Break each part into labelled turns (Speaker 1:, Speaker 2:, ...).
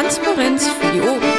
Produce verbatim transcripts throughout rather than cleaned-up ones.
Speaker 1: Transparenz für die Ohren.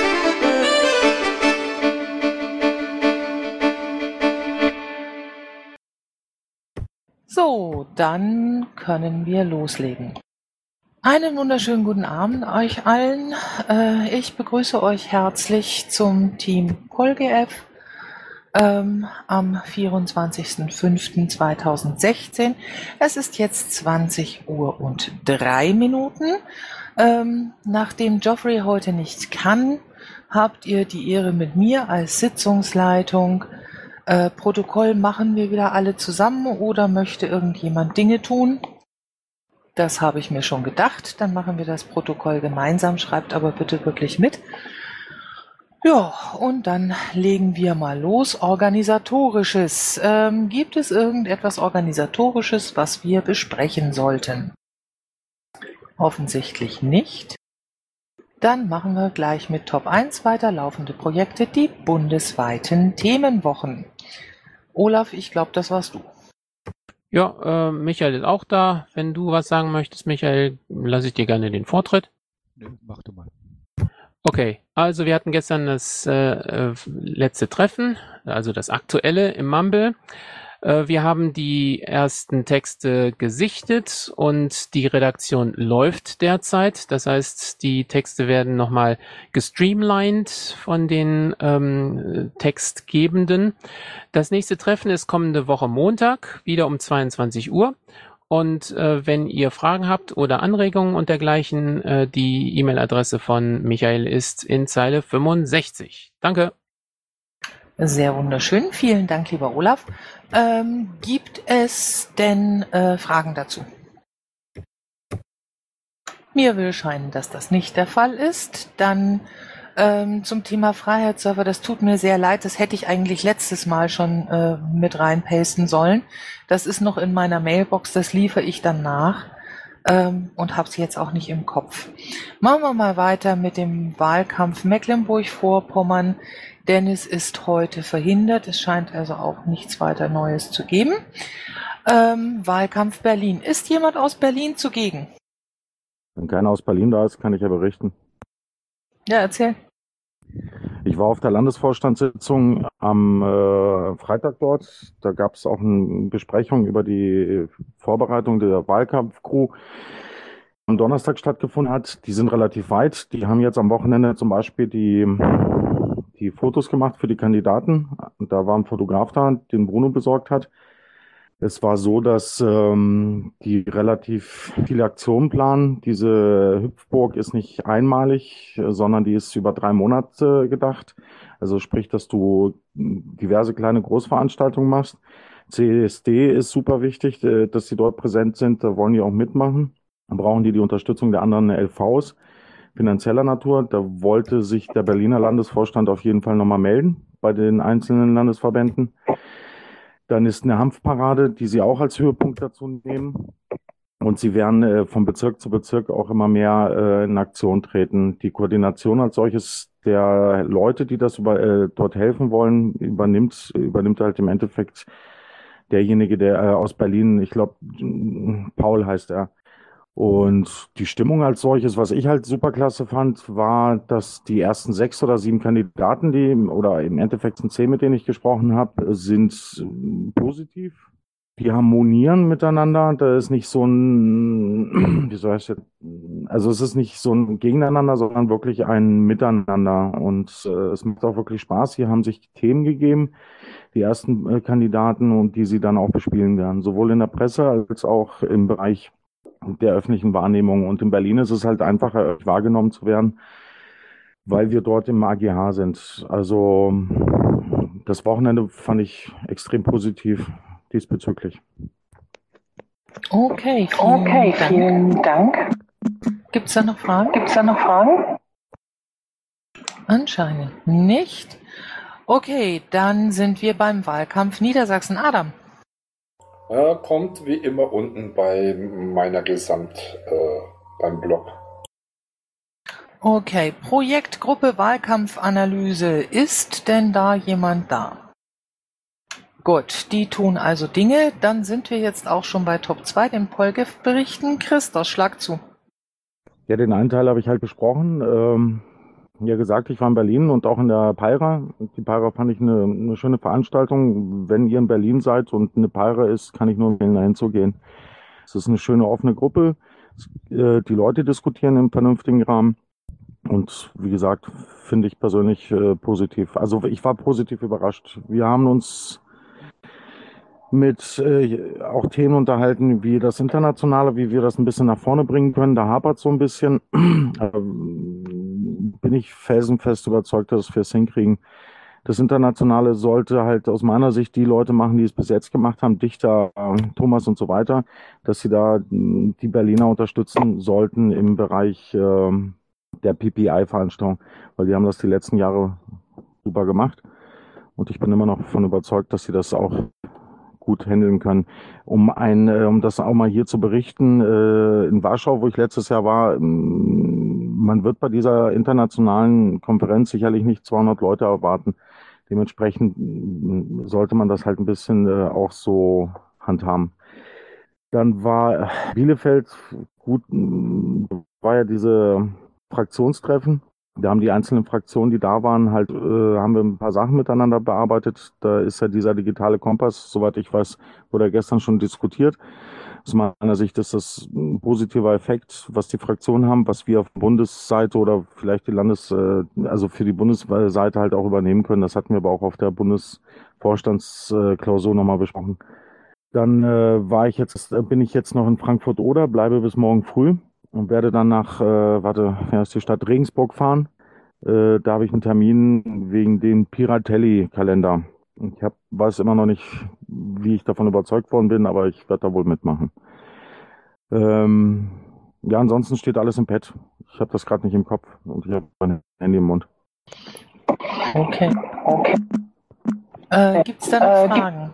Speaker 2: So, dann können wir loslegen. Einen wunderschönen guten Abend euch allen. Äh, ich begrüße euch herzlich zum Team PolGF ähm, am vierundzwanzigsten fünften zweitausendsechzehn. Es ist jetzt zwanzig Uhr und drei Minuten. Ähm, nachdem Geoffrey heute nicht kann, habt ihr die Ehre mit mir als Sitzungsleitung. Äh, Protokoll machen wir wieder alle zusammen oder möchte irgendjemand Dinge tun? Das habe ich mir schon gedacht. Dann machen wir das Protokoll gemeinsam. Schreibt aber bitte wirklich mit. Ja, und dann legen wir mal los. Organisatorisches. Ähm, gibt es irgendetwas Organisatorisches, was wir besprechen sollten? Offensichtlich nicht. Dann machen wir gleich mit Top eins weiter. Laufende Projekte, die bundesweiten Themenwochen. Olaf, ich glaube, das warst du.
Speaker 3: Ja, äh, Michael ist auch da. Wenn du was sagen möchtest, Michael, lasse ich dir gerne den Vortritt.
Speaker 4: Nö, mach du mal.
Speaker 3: Okay, also wir hatten gestern das äh, äh, letzte Treffen, also das aktuelle im Mumble. Äh, wir haben die ersten Texte gesichtet und die Redaktion läuft derzeit. Das heißt, die Texte werden nochmal gestreamlined von den ähm, Textgebenden. Das nächste Treffen ist kommende Woche Montag, wieder um zweiundzwanzig Uhr. Und äh, wenn ihr Fragen habt oder Anregungen und dergleichen, äh, die E-Mail-Adresse von Michael ist in Zeile fünfundsechzig. Danke.
Speaker 2: Sehr wunderschön. Vielen Dank, lieber Olaf. Ähm, gibt es denn äh, Fragen dazu? Mir will scheinen, dass das nicht der Fall ist. Dann ähm, zum Thema Freiheitsserver, das tut mir sehr leid, das hätte ich eigentlich letztes Mal schon äh, mit reinpasten sollen. Das ist noch in meiner Mailbox, das liefere ich dann nach ähm, und habe es jetzt auch nicht im Kopf. Machen wir mal weiter mit dem Wahlkampf Mecklenburg-Vorpommern. Dennis ist heute verhindert, es scheint also auch nichts weiter Neues zu geben. Ähm, Wahlkampf Berlin. Ist jemand aus Berlin zugegen?
Speaker 5: Wenn keiner aus Berlin da ist, kann ich ja berichten.
Speaker 2: Ja, erzähl.
Speaker 5: Ich war auf der Landesvorstandssitzung am äh, Freitag dort. Da gab es auch eine Besprechung über die Vorbereitung der Wahlkampfcrew, die am Donnerstag stattgefunden hat. Die sind relativ weit. Die haben jetzt am Wochenende zum Beispiel die, die Fotos gemacht für die Kandidaten. Da war ein Fotograf da, den Bruno besorgt hat. Es war so, dass ähm, die relativ viele Aktionen planen. Diese Hüpfburg ist nicht einmalig, äh, sondern die ist über drei Monate gedacht. Also sprich, dass du diverse kleine Großveranstaltungen machst. C S D ist super wichtig, äh, dass sie dort präsent sind. Da wollen die auch mitmachen. Dann brauchen die die Unterstützung der anderen L Vs finanzieller Natur. Da wollte sich der Berliner Landesvorstand auf jeden Fall nochmal melden bei den einzelnen Landesverbänden. Dann ist eine Hanfparade, die sie auch als Höhepunkt dazu nehmen. Und sie werden äh, von Bezirk zu Bezirk auch immer mehr äh, in Aktion treten. Die Koordination als solches der Leute, die das über, äh, dort helfen wollen, übernimmt, übernimmt halt im Endeffekt derjenige, der äh, aus Berlin, ich glaube, Paul heißt er. Und die Stimmung als solches, was ich halt super klasse fand, war, dass die ersten sechs oder sieben Kandidaten, die, oder im Endeffekt sind zehn, mit denen ich gesprochen habe, sind positiv. Die harmonieren miteinander. Da ist nicht so ein, wie soll ich jetzt, also es ist nicht so ein Gegeneinander, sondern wirklich ein Miteinander. Und äh, es macht auch wirklich Spaß. Sie haben sich Themen gegeben, die ersten äh, Kandidaten, und die sie dann auch bespielen werden. Sowohl in der Presse als auch im Bereich der öffentlichen Wahrnehmung. Und in Berlin ist es halt einfacher, wahrgenommen zu werden, weil wir dort im A G H sind. Also das Wochenende fand ich extrem positiv diesbezüglich.
Speaker 2: Okay, vielen
Speaker 6: Okay,
Speaker 2: Dank.
Speaker 6: vielen Dank.
Speaker 2: Gibt es da noch Fragen?
Speaker 6: Gibt es da noch Fragen?
Speaker 2: Anscheinend nicht. Okay, dann sind wir beim Wahlkampf Niedersachsen. Adam.
Speaker 7: Ja, kommt wie immer unten bei meiner Gesamt, äh, beim Blog.
Speaker 2: Okay, Projektgruppe Wahlkampfanalyse. Ist denn da jemand da? Gut, die tun also Dinge. Dann sind wir jetzt auch schon bei Top zwei, den PolGef-Berichten. Christos, schlag zu.
Speaker 5: Ja, den einen Teil habe ich halt besprochen. Ähm, ja gesagt, ich war in Berlin und auch in der Peira. Die Peira fand ich eine, eine schöne Veranstaltung. Wenn ihr in Berlin seid und eine Peira ist, kann ich nur empfehlen, dahin zu gehen. Es ist eine schöne offene Gruppe. Äh, die Leute diskutieren im vernünftigen Rahmen. Und wie gesagt, finde ich persönlich äh, positiv. Also ich war positiv überrascht. Wir haben uns mit äh, auch Themen unterhalten, wie das Internationale, wie wir das ein bisschen nach vorne bringen können. Da hapert so ein bisschen. ähm, bin ich felsenfest überzeugt, dass wir es hinkriegen. Das Internationale sollte halt aus meiner Sicht die Leute machen, die es bis jetzt gemacht haben, Dichter, äh, Thomas und so weiter, dass sie da mh, die Berliner unterstützen sollten im Bereich äh, der P P I-Veranstaltung, weil die haben das die letzten Jahre super gemacht. Und ich bin immer noch davon überzeugt, dass sie das auch gut handeln können. Um ein, äh, um das auch mal hier zu berichten, äh, in Warschau, wo ich letztes Jahr war, ähm, man wird bei dieser internationalen Konferenz sicherlich nicht zweihundert Leute erwarten. Dementsprechend mh, sollte man das halt ein bisschen äh, auch so handhaben. Dann war Bielefeld gut, mh, war ja diese Fraktionstreffen. Da haben die einzelnen Fraktionen, die da waren, halt, äh, haben wir ein paar Sachen miteinander bearbeitet. Da ist ja dieser digitale Kompass, soweit ich weiß, wurde gestern schon diskutiert. Aus meiner Sicht ist das ein positiver Effekt, was die Fraktionen haben, was wir auf Bundesseite oder vielleicht die Landes-, äh, also für die Bundesseite halt auch übernehmen können. Das hatten wir aber auch auf der Bundesvorstandsklausur nochmal besprochen. Dann äh, war ich jetzt, bin ich jetzt noch in Frankfurt-Oder, bleibe bis morgen früh und werde dann nach, äh, warte, ja, ist die Stadt Regensburg fahren. Äh, da habe ich einen Termin wegen dem Piratelli-Kalender. Ich hab, weiß immer noch nicht, wie ich davon überzeugt worden bin, aber ich werde da wohl mitmachen. Ähm, ja, ansonsten steht alles im Pad. Ich habe das gerade nicht im Kopf und ich habe mein Handy im Mund.
Speaker 2: Okay.
Speaker 6: Okay.
Speaker 2: Äh, Gibt es da noch
Speaker 6: Äh, gibt-
Speaker 2: Fragen?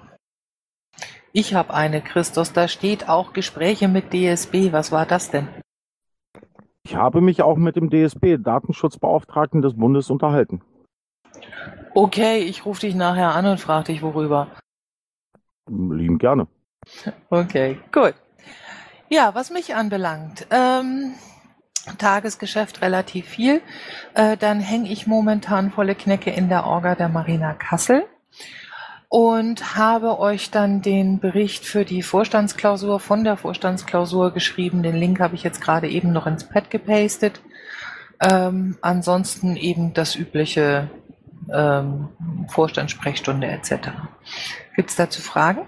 Speaker 2: Ich habe eine, Christus. Da steht auch Gespräche mit D S B. Was war das denn?
Speaker 5: Ich habe mich auch mit dem D S B, Datenschutzbeauftragten des Bundes, unterhalten.
Speaker 2: Okay, ich rufe dich nachher an und frage dich, worüber.
Speaker 5: Lieben gerne.
Speaker 2: Okay, gut. Ja, was mich anbelangt, ähm, Tagesgeschäft relativ viel. Äh, dann hänge ich momentan volle Knecke in der Orga der Marina Kassel und habe euch dann den Bericht für die Vorstandsklausur von der Vorstandsklausur geschrieben. Den Link habe ich jetzt gerade eben noch ins Pad gepastet. Ähm, ansonsten eben das übliche ähm, Vorstandssprechstunde et cetera. Gibt es dazu Fragen?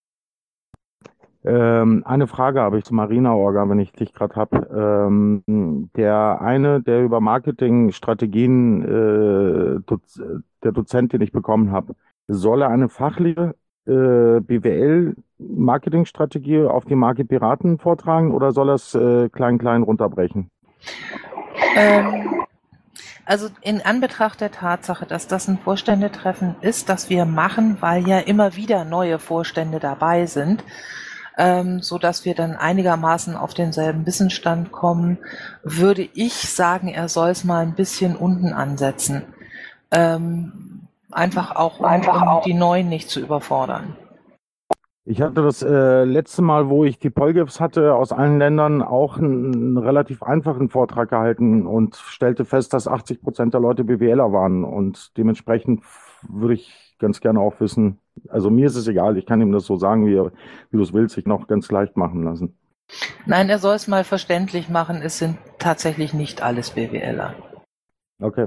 Speaker 5: Ähm, eine Frage habe ich zu Marina-Orga, wenn ich dich gerade habe. Ähm, der eine, der über Marketingstrategien, äh, Doz der Dozent, den ich bekommen habe, soll er eine fachliche äh, B W L-Marketingstrategie auf die Marke Piraten vortragen oder soll er es äh, klein, klein runterbrechen?
Speaker 2: Ähm, also in Anbetracht der Tatsache, dass das ein Vorständetreffen ist, das wir machen, weil ja immer wieder neue Vorstände dabei sind, ähm, so dass wir dann einigermaßen auf denselben Wissensstand kommen, würde ich sagen, er soll es mal ein bisschen unten ansetzen. Ähm, einfach auch, um,
Speaker 6: Einfach
Speaker 2: um
Speaker 6: auch.
Speaker 2: die Neuen nicht zu überfordern.
Speaker 5: Ich hatte das äh, letzte Mal, wo ich die Polgefs hatte, aus allen Ländern auch einen, einen relativ einfachen Vortrag gehalten und stellte fest, dass achtzig Prozent der Leute BWLer waren. Und dementsprechend würde ich ganz gerne auch wissen, also mir ist es egal, ich kann ihm das so sagen, wie, er- wie du es willst, sich noch ganz leicht machen lassen.
Speaker 2: Nein, er soll es mal verständlich machen, es sind tatsächlich nicht alles BWLer.
Speaker 5: Okay.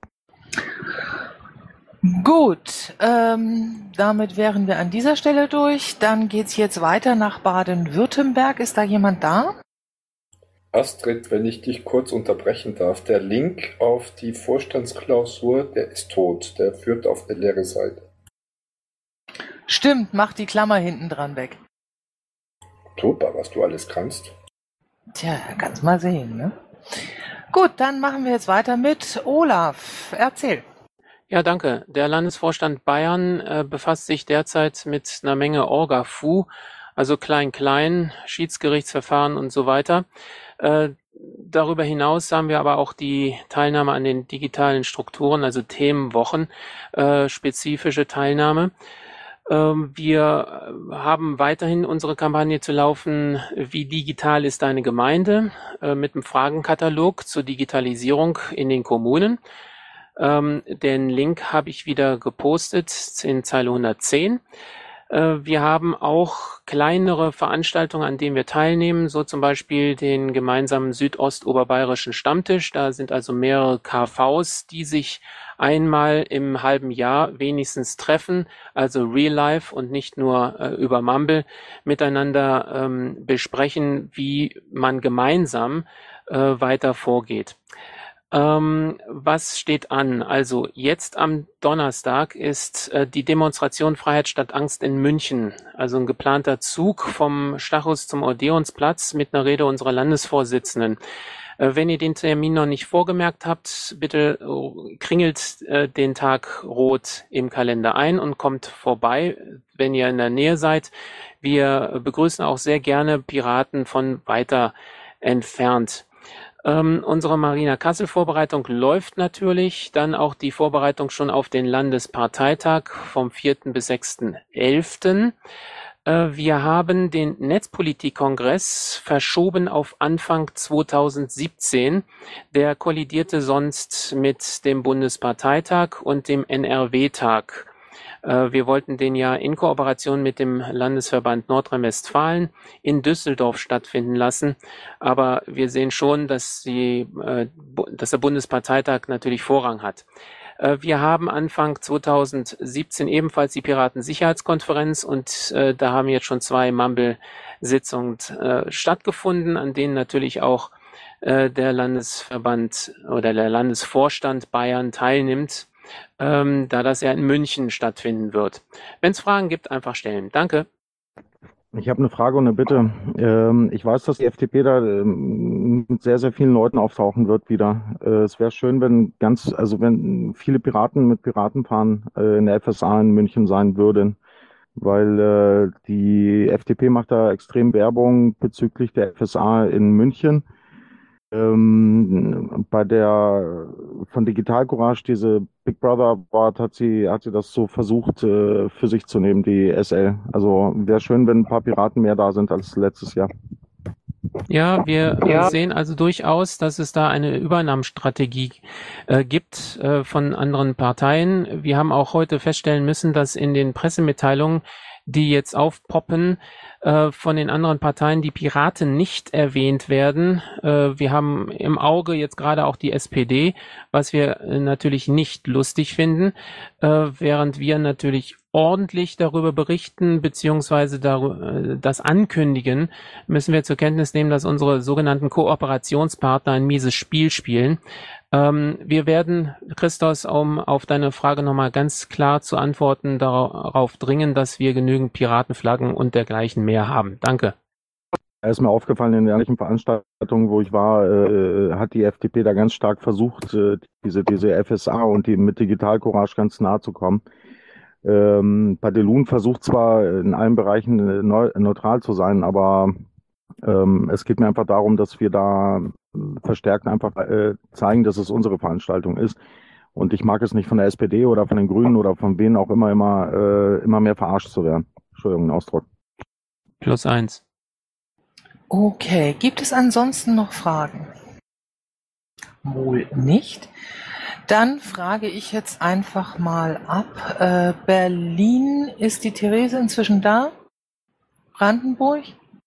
Speaker 2: Gut, ähm, damit wären wir an dieser Stelle durch. Dann geht's jetzt weiter nach Baden-Württemberg. Ist da jemand da?
Speaker 7: Astrid, wenn ich dich kurz unterbrechen darf, der Link auf die Vorstandsklausur, der ist tot. Der führt auf eine leere Seite.
Speaker 2: Stimmt, mach die Klammer hinten dran weg.
Speaker 7: Super, was du alles kannst.
Speaker 2: Tja, kannst mal sehen, ne? Gut, dann machen wir jetzt weiter mit Olaf. Erzähl.
Speaker 3: Ja, danke. Der Landesvorstand Bayern äh, befasst sich derzeit mit einer Menge Orga-Fu, also Klein-Klein, Schiedsgerichtsverfahren und so weiter. Äh, darüber hinaus haben wir aber auch die Teilnahme an den digitalen Strukturen, also Themenwochen, äh, spezifische Teilnahme. Ähm, wir haben weiterhin unsere Kampagne zu laufen, wie digital ist deine Gemeinde, äh, mit einem Fragenkatalog zur Digitalisierung in den Kommunen. Ähm, den Link habe ich wieder gepostet in Zeile hundertzehn. Äh, wir haben auch kleinere Veranstaltungen, an denen wir teilnehmen, so zum Beispiel den gemeinsamen südostoberbayerischen Stammtisch. Da sind also mehrere K Vs, die sich einmal im halben Jahr wenigstens treffen, also real life und nicht nur äh, über Mumble miteinander ähm, besprechen, wie man gemeinsam äh, weiter vorgeht. Ähm, was steht an? Also jetzt am Donnerstag ist äh, die Demonstration Freiheit statt Angst in München. Also ein geplanter Zug vom Stachus zum Odeonsplatz mit einer Rede unserer Landesvorsitzenden. Äh, wenn ihr den Termin noch nicht vorgemerkt habt, bitte äh, kringelt äh, den Tag rot im Kalender ein und kommt vorbei, wenn ihr in der Nähe seid. Wir begrüßen auch sehr gerne Piraten von weiter entfernt. Ähm, unsere Marina Kassel Vorbereitung läuft natürlich, dann auch die Vorbereitung schon auf den Landesparteitag vom vierten bis sechsten elften Äh, wir haben den Netzpolitik-Kongress verschoben auf Anfang zweitausendsiebzehn. Der kollidierte sonst mit dem Bundesparteitag und dem N R W-Tag. Wir wollten den ja in Kooperation mit dem Landesverband Nordrhein-Westfalen in Düsseldorf stattfinden lassen. Aber wir sehen schon, dass, die, dass der Bundesparteitag natürlich Vorrang hat. Wir haben Anfang zweitausendsiebzehn ebenfalls die Piratensicherheitskonferenz und äh, da haben jetzt schon zwei Mumble-Sitzungen äh, stattgefunden, an denen natürlich auch äh, der Landesverband oder der Landesvorstand Bayern teilnimmt, ähm, da das ja in München stattfinden wird. Wenn es Fragen gibt, einfach stellen. Danke.
Speaker 5: Ich habe eine Frage und eine Bitte. Ähm, ich weiß, dass die F D P da ähm, mit sehr, sehr vielen Leuten auftauchen wird wieder. Äh, es wäre schön, wenn ganz, also wenn viele Piraten mit Piratenfahren äh, in der F S A in München sein würden, weil äh, die F D P macht da extrem Werbung bezüglich der F S A in München. Ähm, bei der von Digital Courage, diese Big Brother Award, hat sie, hat sie das so versucht äh, für sich zu nehmen, die S L. Also wäre schön, wenn ein paar Piraten mehr da sind als letztes Jahr.
Speaker 3: Ja, wir
Speaker 6: Ja.
Speaker 3: sehen also durchaus, dass es da eine Übernahmestrategie äh, gibt äh, von anderen Parteien. Wir haben auch heute feststellen müssen, dass in den Pressemitteilungen, die jetzt aufpoppen, äh, von den anderen Parteien die Piraten nicht erwähnt werden. Äh, wir haben im Auge jetzt gerade auch die S P D, was wir äh, natürlich nicht lustig finden, äh, während wir natürlich ordentlich darüber berichten beziehungsweise darüber, das ankündigen, müssen wir zur Kenntnis nehmen, dass unsere sogenannten Kooperationspartner ein mieses Spiel spielen. Ähm, wir werden, Christos, um auf deine Frage nochmal ganz klar zu antworten, darauf dringen, dass wir genügend Piratenflaggen und dergleichen mehr haben. Danke.
Speaker 5: Es ist mir aufgefallen, in der ähnlichen Veranstaltung, wo ich war, äh, hat die F D P da ganz stark versucht, äh, diese, diese F S A und die mit Digital Courage ganz nahe zu kommen. Ähm, Padelun versucht zwar in allen Bereichen neu, neutral zu sein, aber ähm, es geht mir einfach darum, dass wir da verstärkt einfach äh, zeigen, dass es unsere Veranstaltung ist. Und ich mag es nicht von der S P D oder von den Grünen oder von wem auch immer immer, äh, immer mehr verarscht zu werden. Entschuldigung, ein Ausdruck.
Speaker 3: Plus eins.
Speaker 2: Okay, gibt es ansonsten noch Fragen? Wohl nicht. Dann frage ich jetzt einfach mal ab. Äh, Berlin, ist die Therese inzwischen da? Brandenburg?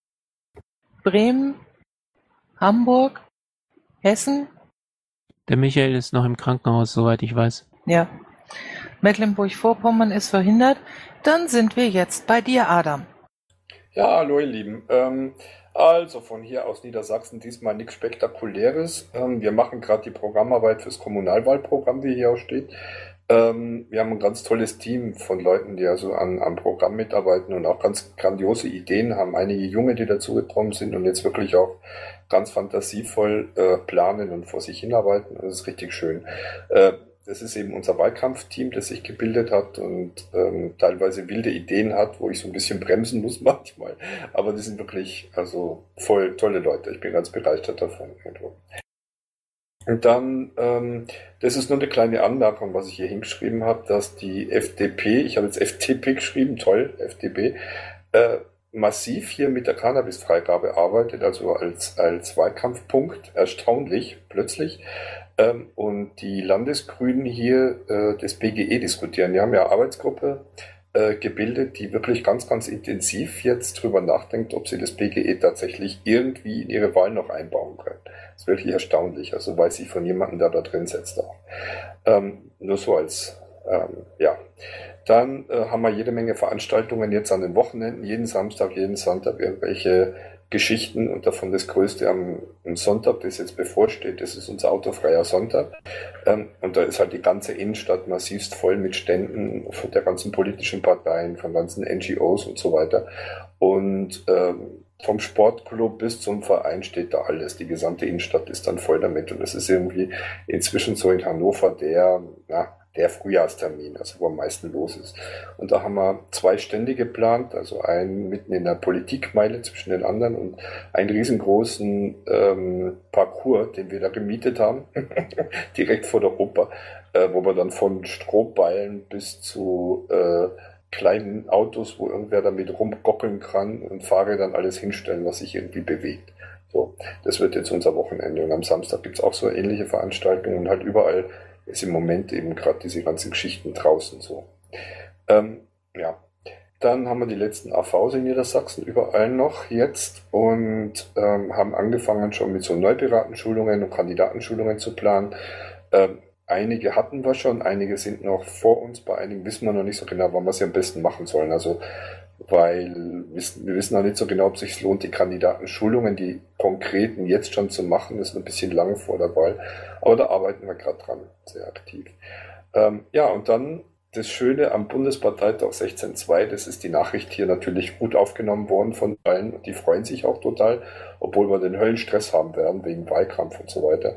Speaker 2: Bremen? Hamburg? Hessen?
Speaker 3: Der Michael ist noch im Krankenhaus, soweit ich weiß.
Speaker 2: Ja. Mecklenburg-Vorpommern ist verhindert. Dann sind wir jetzt bei dir, Adam.
Speaker 7: Ja, hallo ihr Lieben. Ähm, also von hier aus Niedersachsen diesmal nichts Spektakuläres. Ähm, wir machen gerade die Programmarbeit fürs Kommunalwahlprogramm, wie hier auch steht. Ähm, wir haben ein ganz tolles Team von Leuten, die also an, am Programm mitarbeiten und auch ganz grandiose Ideen haben. Einige Junge, die dazugekommen sind und jetzt wirklich auch ganz fantasievoll äh, planen und vor sich hinarbeiten. Das ist richtig schön. Äh, Das ist eben unser Wahlkampfteam, das sich gebildet hat und ähm, teilweise wilde Ideen hat, wo ich so ein bisschen bremsen muss manchmal. Aber die sind wirklich also voll tolle Leute. Ich bin ganz begeistert davon. Und dann, ähm, das ist nur eine kleine Anmerkung, was ich hier hingeschrieben habe, dass die F D P, ich habe jetzt F D P geschrieben, toll, F D P, äh, massiv hier mit der Cannabisfreigabe arbeitet, also als, als Wahlkampfpunkt, erstaunlich, plötzlich. Ähm, und die Landesgrünen hier äh, das B G E diskutieren. Die haben ja eine Arbeitsgruppe äh, gebildet, die wirklich ganz, ganz intensiv jetzt drüber nachdenkt, ob sie das B G E tatsächlich irgendwie in ihre Wahl noch einbauen können. Das ist wirklich erstaunlich, also weil sie von jemandem, der da drin sitzt auch. Ähm, nur so als, ähm, ja. Dann äh, haben wir jede Menge Veranstaltungen jetzt an den Wochenenden, jeden Samstag, jeden Sonntag irgendwelche Geschichten und davon das größte am, am Sonntag, das jetzt bevorsteht, das ist unser autofreier Sonntag. Ähm, und da ist halt die ganze Innenstadt massivst voll mit Ständen von der ganzen politischen Parteien, von ganzen N G Os und so weiter. Und ähm, vom Sportclub bis zum Verein steht da alles. Die gesamte Innenstadt ist dann voll damit. Und das ist irgendwie inzwischen so in Hannover der, na, der Frühjahrstermin, also wo am meisten los ist. Und da haben wir zwei Stände geplant, also einen mitten in der Politikmeile zwischen den anderen und einen riesengroßen ähm, Parcours, den wir da gemietet haben, direkt vor der Oper, äh, wo wir dann von Strohballen bis zu äh, kleinen Autos, wo irgendwer damit rumgockeln kann und Fahrrädern alles hinstellen, was sich irgendwie bewegt. So, das wird jetzt unser Wochenende. Und am Samstag gibt's auch so ähnliche Veranstaltungen und halt überall ist im Moment eben gerade diese ganzen Geschichten draußen so. Ähm, ja, dann haben wir die letzten A Vs in Niedersachsen überall noch jetzt und ähm, haben angefangen schon mit so Neupiratenschulungen und Kandidatenschulungen zu planen. Ähm, einige hatten wir schon, einige sind noch vor uns, bei einigen wissen wir noch nicht so genau, wann wir sie am besten machen sollen. Also weil wir wissen noch nicht so genau, ob es sich lohnt, die Kandidatenschulungen, die konkreten jetzt schon zu machen, das ist ein bisschen lang vor der Wahl, aber da arbeiten wir gerade dran, sehr aktiv. Ähm, ja, und dann das Schöne am Bundesparteitag sechzehn Punkt zwei, das ist die Nachricht hier natürlich gut aufgenommen worden von allen und die freuen sich auch total, obwohl wir den Höllenstress haben werden wegen Wahlkampf und so weiter.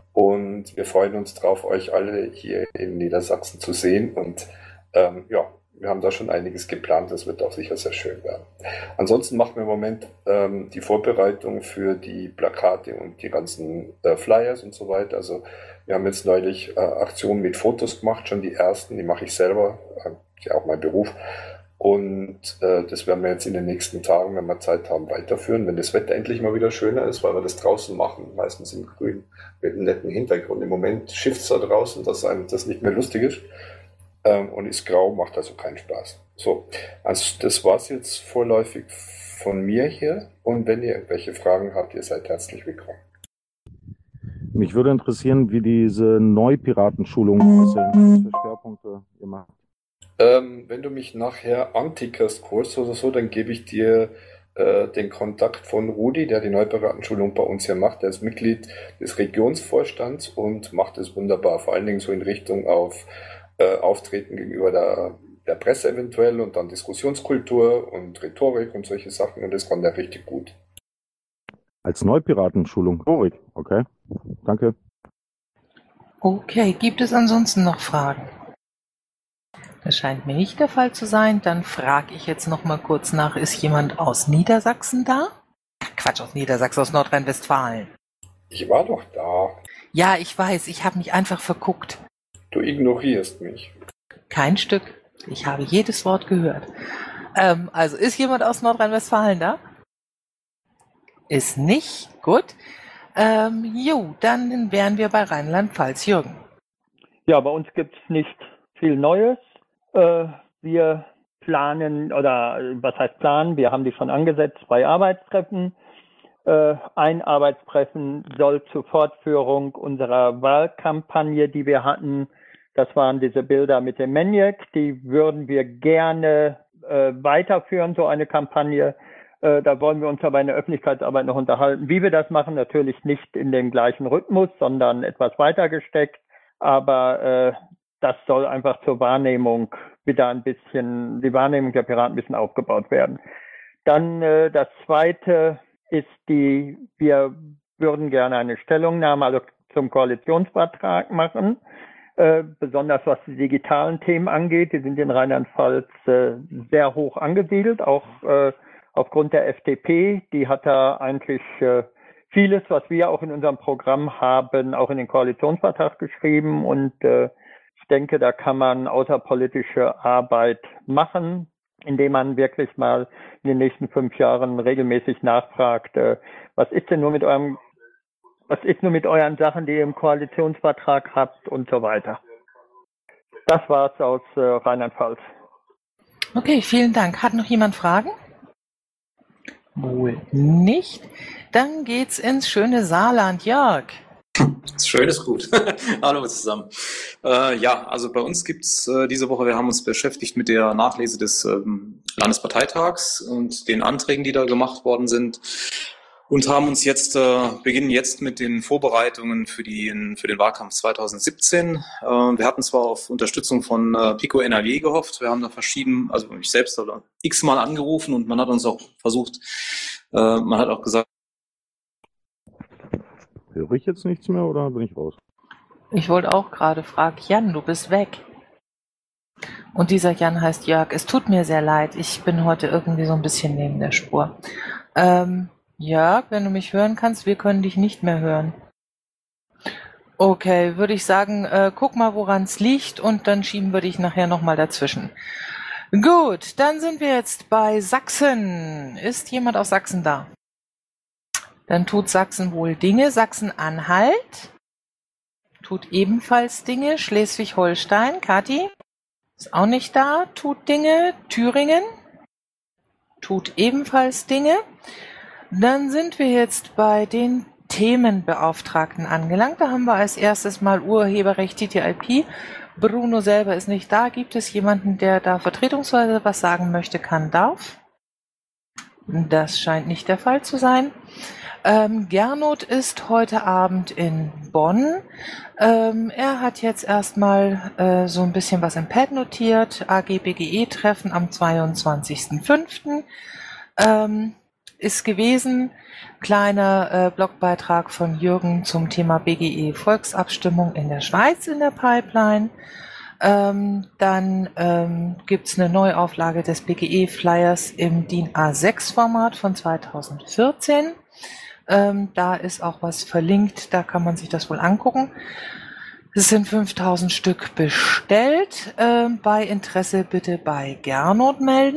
Speaker 7: Und wir freuen uns drauf, euch alle hier in Niedersachsen zu sehen und ähm, ja, wir haben da schon einiges geplant, das wird auch sicher sehr schön werden. Ansonsten machen wir im Moment ähm, die Vorbereitung für die Plakate und die ganzen äh, Flyers und so weiter. Also wir haben jetzt neulich äh, Aktionen mit Fotos gemacht, schon die ersten, die mache ich selber, äh, ist ja auch mein Beruf. Und äh, das werden wir jetzt in den nächsten Tagen, wenn wir Zeit haben, weiterführen, wenn das Wetter endlich mal wieder schöner ist, weil wir das draußen machen, meistens im Grün, mit einem netten Hintergrund. Im Moment schifft es da draußen, dass einem das nicht mehr lustig ist. Und ist grau, macht also keinen Spaß. So, also das war's jetzt vorläufig von mir hier. Und wenn ihr irgendwelche Fragen habt, ihr seid herzlich willkommen.
Speaker 5: Mich würde interessieren, wie diese Neupiratenschulung aussehen, was für Schwerpunkte ihr macht.
Speaker 7: Ähm, wenn du mich nachher antickerst kurz oder so, dann gebe ich dir äh, den Kontakt von Rudi, der die Neupiratenschulung bei uns hier macht. Der ist Mitglied des Regionsvorstands und macht es wunderbar, vor allen Dingen so in Richtung auf Äh, Auftreten gegenüber der, der Presse eventuell und dann Diskussionskultur und Rhetorik und solche Sachen und das kann der richtig gut.
Speaker 5: Als Neupiratenschulung, Rhetorik, okay, danke.
Speaker 2: Okay, gibt es ansonsten noch Fragen? Das scheint mir nicht der Fall zu sein. Dann frage ich jetzt noch mal kurz nach, ist jemand aus Niedersachsen da? Quatsch, aus Niedersachsen, aus Nordrhein-Westfalen.
Speaker 7: Ich war doch da.
Speaker 2: Ja, ich weiß, ich habe mich einfach verguckt.
Speaker 7: Du ignorierst mich.
Speaker 2: Kein Stück. Ich habe jedes Wort gehört. Ähm, also ist jemand aus Nordrhein-Westfalen da? Ist nicht. Gut. Ähm, jo, dann wären wir bei Rheinland-Pfalz. Jürgen.
Speaker 1: Ja, bei uns gibt es nicht viel Neues. Äh, wir planen, oder was heißt planen? Wir haben die schon angesetzt, zwei Arbeitstreffen. Äh, ein Arbeitstreffen soll zur Fortführung unserer Wahlkampagne, die wir hatten, das waren diese Bilder mit dem Maniac, die würden wir gerne äh, weiterführen, so eine Kampagne. Äh, da wollen wir uns aber in der Öffentlichkeitsarbeit noch unterhalten, wie wir das machen. Natürlich nicht in dem gleichen Rhythmus, sondern etwas weiter gesteckt. Aber äh, das soll einfach zur Wahrnehmung wieder ein bisschen, die Wahrnehmung der Piraten ein bisschen aufgebaut werden. Dann äh, das Zweite ist die, wir würden gerne eine Stellungnahme also zum Koalitionsvertrag machen. Äh, besonders was die digitalen Themen angeht. Die sind in Rheinland-Pfalz äh, sehr hoch angesiedelt, auch äh, aufgrund der F D P. Die hat da eigentlich äh, vieles, was wir auch in unserem Programm haben, auch in den Koalitionsvertrag geschrieben. Und äh, ich denke, da kann man außerpolitische Arbeit machen, indem man wirklich mal in den nächsten fünf Jahren regelmäßig nachfragt, äh, was ist denn nur mit eurem, was ist nur mit euren Sachen, die ihr im Koalitionsvertrag habt und so weiter. Das war's aus äh, Rheinland-Pfalz.
Speaker 2: Okay, vielen Dank. Hat noch jemand Fragen? Wohl nicht. Dann geht's ins schöne Saarland. Jörg.
Speaker 4: Schön ist gut. Hallo zusammen. Äh, ja, also bei uns gibt's äh, diese Woche, wir haben uns beschäftigt mit der Nachlese des ähm, Landesparteitags und den Anträgen, die da gemacht worden sind. Und haben uns jetzt, äh, beginnen jetzt mit den Vorbereitungen für, die, für den Wahlkampf zwanzig siebzehn. Äh, wir hatten zwar auf Unterstützung von äh, Pico N R W gehofft, wir haben da verschieden, also ich selbst oder x-mal angerufen und man hat uns auch versucht, äh, man hat auch gesagt.
Speaker 5: Höre ich jetzt nichts mehr oder bin ich raus?
Speaker 2: Ich wollte auch gerade fragen, Jan, du bist weg. Und dieser Jan heißt Jörg. Es tut mir sehr leid, ich bin heute irgendwie so ein bisschen neben der Spur. Ähm, Jörg, wenn du mich hören kannst, wir können dich nicht mehr hören. Okay, würde ich sagen, äh, guck mal, woran es liegt und dann schieben wir dich nachher nochmal dazwischen. Gut, dann sind wir jetzt bei Sachsen. Ist jemand aus Sachsen da? Dann tut Sachsen wohl Dinge. Sachsen-Anhalt tut ebenfalls Dinge. Schleswig-Holstein, Kathi, ist auch nicht da, tut Dinge. Thüringen tut ebenfalls Dinge. Dann sind wir jetzt bei den Themenbeauftragten angelangt. Da haben wir als erstes mal Urheberrecht T T I P. Bruno selber ist nicht da. Gibt es jemanden, der da vertretungsweise was sagen möchte, kann, darf? Das scheint nicht der Fall zu sein. Ähm, Gernot ist heute Abend in Bonn. Ähm, er hat jetzt erstmal äh, so ein bisschen was im Pad notiert. A G B G E-Treffen am zweiundzwanzigsten fünften Ähm, ist gewesen. Kleiner äh, Blogbeitrag von Jürgen zum Thema B G E-Volksabstimmung in der Schweiz in der Pipeline. Ähm, dann ähm, gibt es eine Neuauflage des B G E-Flyers im D I N A sechs Format von zweitausendvierzehn. Ähm, da ist auch was verlinkt, da kann man sich das wohl angucken. Es sind fünftausend Stück bestellt. Ähm, bei Interesse bitte bei Gernot melden.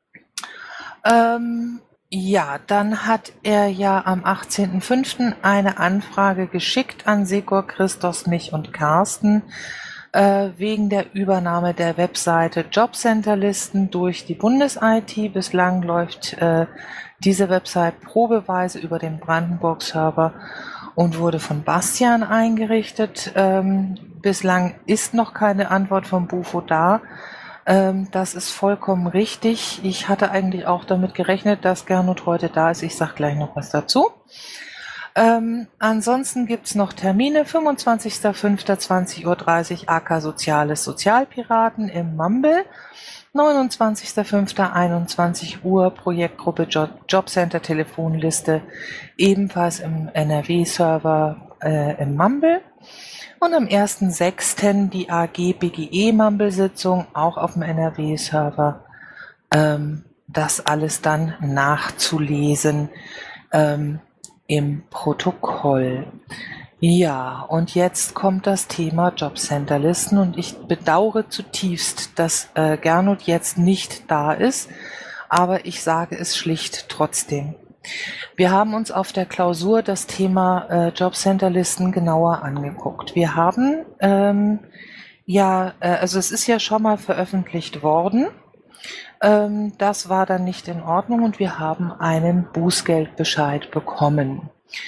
Speaker 2: Ähm, ja, dann hat er ja am achtzehnten fünften eine Anfrage geschickt an Segor, Christos, mich und Carsten äh, wegen der Übernahme der Webseite Jobcenterlisten durch die Bundes-I T. Bislang läuft äh, diese Website probeweise über den Brandenburg-Server und wurde von Bastian eingerichtet. Ähm, bislang ist noch keine Antwort vom Bufo da. Ähm, das ist vollkommen richtig. Ich hatte eigentlich auch damit gerechnet, dass Gernot heute da ist. Ich sage gleich noch was dazu. Ähm, ansonsten gibt's noch Termine. fünfundzwanzigsten fünften zwanzig Uhr dreißig A K Soziales Sozialpiraten im Mumble. neunundzwanzigsten fünften einundzwanzig Uhr Projektgruppe Job Jobcenter Telefonliste ebenfalls im N R W-Server äh, im Mumble. Und am ersten sechsten die A G B G E-Mumble-Sitzung auch auf dem N R W-Server. Ähm, das alles dann nachzulesen ähm, im Protokoll. Ja, und jetzt kommt das Thema Jobcenterlisten und ich bedauere zutiefst, dass äh, Gernot jetzt nicht da ist, aber ich sage es schlicht trotzdem. Wir haben uns auf der Klausur das Thema äh, Jobcenterlisten genauer angeguckt. Wir haben ähm, ja, äh, also es ist ja schon mal veröffentlicht worden. Ähm, das war dann nicht in Ordnung und wir haben einen Bußgeldbescheid bekommen.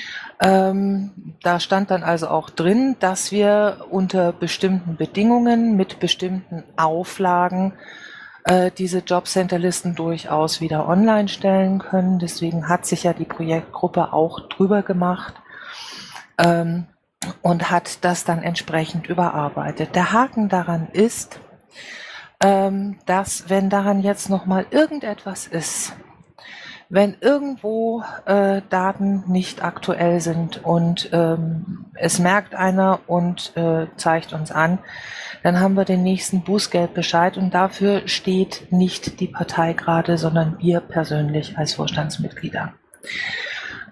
Speaker 2: Ähm, da stand dann also auch drin, dass wir unter bestimmten Bedingungen mit bestimmten Auflagen äh, diese Jobcenterlisten durchaus wieder online stellen können. Deswegen hat sich ja die Projektgruppe auch drüber gemacht ähm, und hat das dann entsprechend überarbeitet. Der Haken daran ist, ähm, dass wenn daran jetzt nochmal irgendetwas ist, wenn irgendwo äh, Daten nicht aktuell sind und ähm, es merkt einer und äh, zeigt uns an, dann haben wir den nächsten Bußgeldbescheid und dafür steht nicht die Partei gerade, sondern wir persönlich als Vorstandsmitglieder.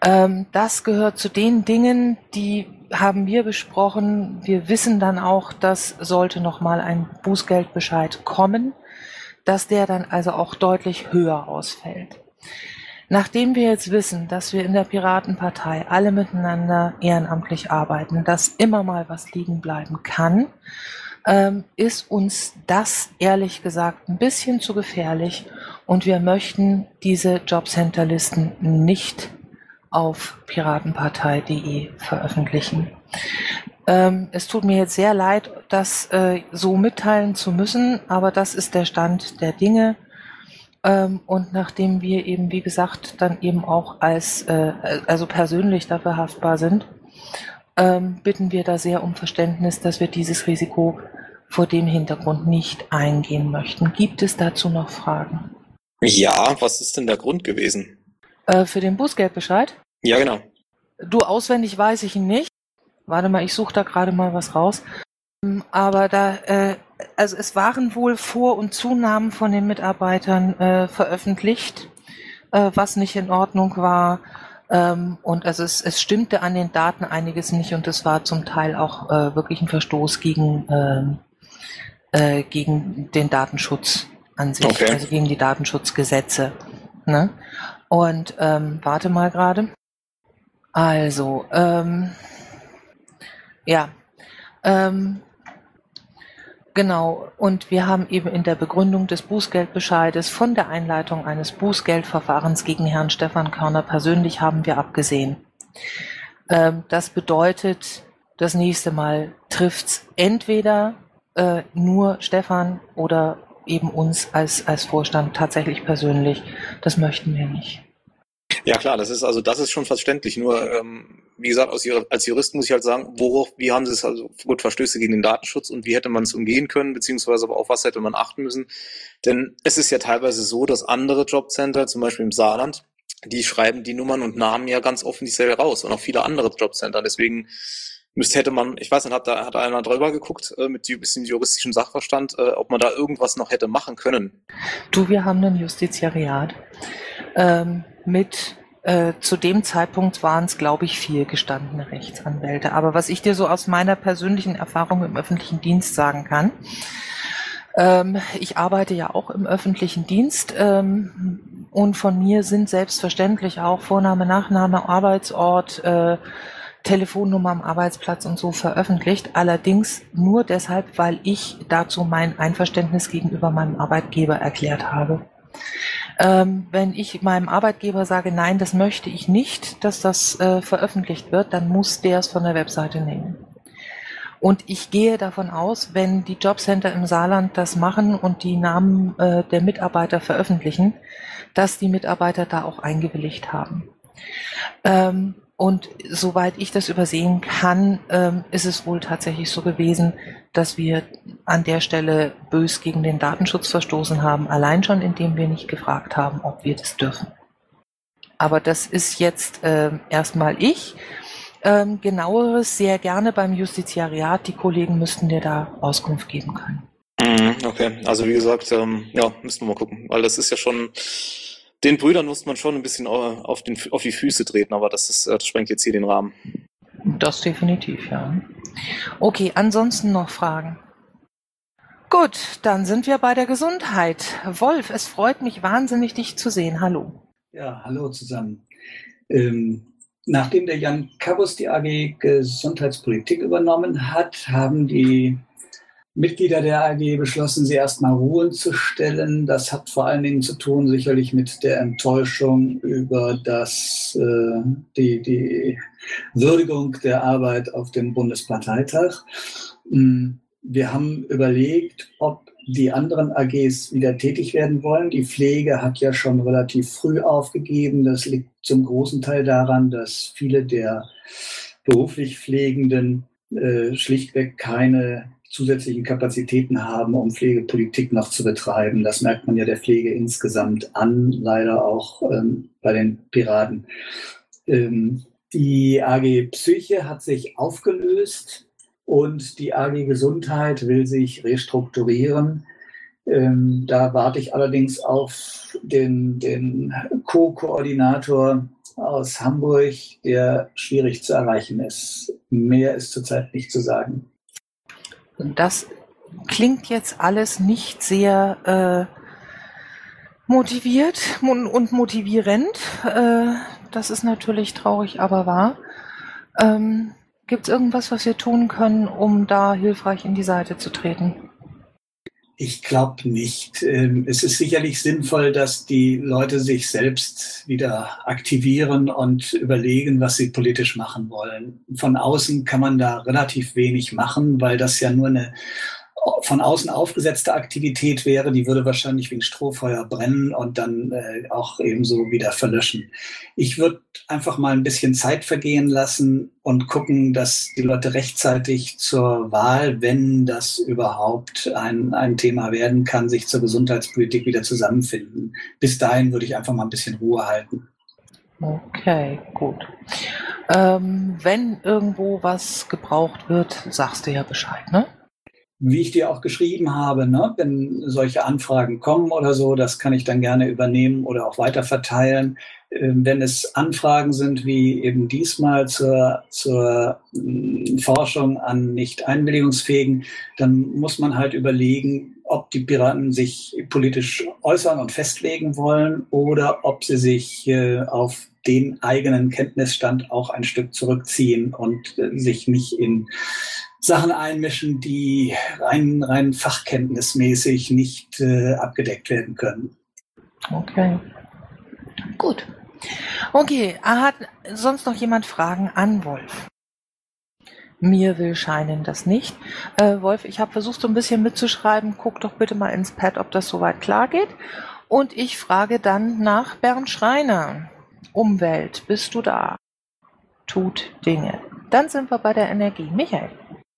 Speaker 2: Ähm, das gehört zu den Dingen, die haben wir besprochen. Wir wissen dann auch, dass sollte nochmal ein Bußgeldbescheid kommen, dass der dann also auch deutlich höher ausfällt. Nachdem wir jetzt wissen, dass wir in der Piratenpartei alle miteinander ehrenamtlich arbeiten, dass immer mal was liegen bleiben kann, ähm, ist uns das ehrlich gesagt ein bisschen zu gefährlich und wir möchten diese Jobcenter-Listen nicht auf piratenpartei punkt de veröffentlichen. Ähm, es tut mir jetzt sehr leid, das äh, so mitteilen zu müssen, aber das ist der Stand der Dinge. Ähm, und nachdem wir eben, wie gesagt, dann eben auch als, äh, also persönlich dafür haftbar sind, ähm, bitten wir da sehr um Verständnis, dass wir dieses Risiko vor dem Hintergrund nicht eingehen möchten. Gibt es dazu noch Fragen?
Speaker 4: Ja, was ist denn der Grund gewesen?
Speaker 2: Äh, für den Bußgeldbescheid?
Speaker 4: Ja, genau.
Speaker 2: Du, auswendig weiß ich ihn nicht. Warte mal, ich suche da gerade mal was raus. Aber da, äh, also es waren wohl Vor- und Zunahmen von den Mitarbeitern äh, veröffentlicht, äh, was nicht in Ordnung war. Ähm, und also es, es stimmte an den Daten einiges nicht und es war zum Teil auch äh, wirklich ein Verstoß gegen, ähm, äh, gegen den Datenschutz an sich,
Speaker 4: Okay.
Speaker 2: also gegen die Datenschutzgesetze. Ne? Und ähm, warte mal gerade. Also, ähm, ja, ähm, genau. Und wir haben eben in der Begründung des Bußgeldbescheides von der Einleitung eines Bußgeldverfahrens gegen Herrn Stefan Körner persönlich haben wir abgesehen. Ähm, das bedeutet, das nächste Mal trifft's entweder äh, nur Stefan oder eben uns als, als Vorstand tatsächlich persönlich. Das möchten wir nicht.
Speaker 4: Ja klar, das ist also das ist schon verständlich. Nur ähm, wie gesagt, aus Ihrer, als Jurist muss ich halt sagen, worauf, wie haben Sie es also gut Verstöße gegen den Datenschutz und wie hätte man es umgehen können, beziehungsweise aber auf was hätte man achten müssen? Denn es ist ja teilweise so, dass andere Jobcenter, zum Beispiel im Saarland, die schreiben die Nummern und Namen ja ganz offiziell raus und auch viele andere Jobcenter. Deswegen müsste hätte man, ich weiß nicht, hat da hat einer drüber geguckt äh, mit ein bisschen juristischem Sachverstand, äh, ob man da irgendwas noch hätte machen können.
Speaker 2: Du, wir haben ein Justiziariat ähm, mit, äh, zu dem Zeitpunkt waren es, glaube ich, vier gestandene Rechtsanwälte. Aber was ich dir so aus meiner persönlichen Erfahrung im öffentlichen Dienst sagen kann, ähm, ich arbeite ja auch im öffentlichen Dienst ähm, und von mir sind selbstverständlich auch Vorname, Nachname, Arbeitsort, äh, Telefonnummer am Arbeitsplatz und so veröffentlicht. Allerdings nur deshalb, weil ich dazu mein Einverständnis gegenüber meinem Arbeitgeber erklärt habe. Ähm, wenn ich meinem Arbeitgeber sage, nein, das möchte ich nicht, dass das äh, veröffentlicht wird, dann muss der es von der Webseite nehmen. Und ich gehe davon aus, wenn die Jobcenter im Saarland das machen und die Namen äh, der Mitarbeiter veröffentlichen, dass die Mitarbeiter da auch eingewilligt haben. Ähm, und soweit ich das übersehen kann, ähm, ist es wohl tatsächlich so gewesen, dass wir an der Stelle bös gegen den Datenschutz verstoßen haben, allein schon, indem wir nicht gefragt haben, ob wir das dürfen. Aber das ist jetzt äh, erstmal ich. Ähm, genaueres sehr gerne beim Justiziariat. Die Kollegen müssten dir da Auskunft geben können.
Speaker 4: Okay, also wie gesagt, ähm, ja, müssen wir mal gucken, weil das ist ja schon, den Brüdern muss man schon ein bisschen auf, den, auf die Füße treten, aber das, ist, das sprengt jetzt hier den Rahmen.
Speaker 2: Das definitiv, ja. Okay, ansonsten noch Fragen? Gut, dann sind wir bei der Gesundheit. Wolf, es freut mich wahnsinnig, dich zu sehen. Hallo.
Speaker 8: Ja, hallo zusammen. Ähm, nachdem der Jan Kabus die A G Gesundheitspolitik übernommen hat, haben die Mitglieder der A G beschlossen, sie erstmal ruhen zu stellen. Das hat vor allen Dingen zu tun sicherlich mit der Enttäuschung über das, äh, die, die Würdigung der Arbeit auf dem Bundesparteitag. Wir haben überlegt, ob die anderen A Gs wieder tätig werden wollen. Die Pflege hat ja schon relativ früh aufgegeben. Das liegt zum großen Teil daran, dass viele der beruflich Pflegenden äh, schlichtweg keine zusätzlichen Kapazitäten haben, um Pflegepolitik noch zu betreiben. Das merkt man ja der Pflege insgesamt an, leider auch ähm, bei den Piraten. Ähm, die A G Psyche hat sich aufgelöst und die A G Gesundheit will sich restrukturieren. Ähm, da warte ich allerdings auf den, den Co-Koordinator aus Hamburg, der schwierig zu erreichen ist. Mehr ist zurzeit nicht zu sagen.
Speaker 2: Und das klingt jetzt alles nicht sehr äh, motiviert und motivierend. Äh, das ist natürlich traurig, aber wahr. Ähm, Gibt es irgendwas, was wir tun können, um da hilfreich in die Seite zu treten?
Speaker 8: Ich glaube nicht. Es ist sicherlich sinnvoll, dass die Leute sich selbst wieder aktivieren und überlegen, was sie politisch machen wollen. Von außen kann man da relativ wenig machen, weil das ja nur eine von außen aufgesetzte Aktivität wäre. Die würde wahrscheinlich wie ein Strohfeuer brennen und dann äh, auch ebenso wieder verlöschen. Ich würde einfach mal ein bisschen Zeit vergehen lassen und gucken, dass die Leute rechtzeitig zur Wahl, wenn das überhaupt ein, ein Thema werden kann, sich zur Gesundheitspolitik wieder zusammenfinden. Bis dahin würde ich einfach mal ein bisschen Ruhe halten.
Speaker 2: Okay, gut. Ähm, wenn irgendwo was gebraucht wird, sagst du ja Bescheid, ne?
Speaker 8: Wie ich dir auch geschrieben habe, ne, wenn solche Anfragen kommen oder so, das kann ich dann gerne übernehmen oder auch weiter verteilen. Ähm, wenn es Anfragen sind, wie eben diesmal zur, zur äh, Forschung an nicht einwilligungsfähigen, dann muss man halt überlegen, ob die Piraten sich politisch äußern und festlegen wollen oder ob sie sich äh, auf den eigenen Kenntnisstand auch ein Stück zurückziehen und äh, sich nicht in Sachen einmischen, die rein, rein fachkenntnismäßig nicht äh, abgedeckt werden können.
Speaker 2: Okay. Gut. Okay, hat sonst noch jemand Fragen an Wolf? Mir will scheinen das nicht. Äh, Wolf, ich habe versucht, so ein bisschen mitzuschreiben. Guck doch bitte mal ins Pad, ob das soweit klar geht. Und ich frage dann nach Bernd Schreiner. Umwelt, bist du da? Tut Dinge. Dann sind wir bei der Energie. Michael.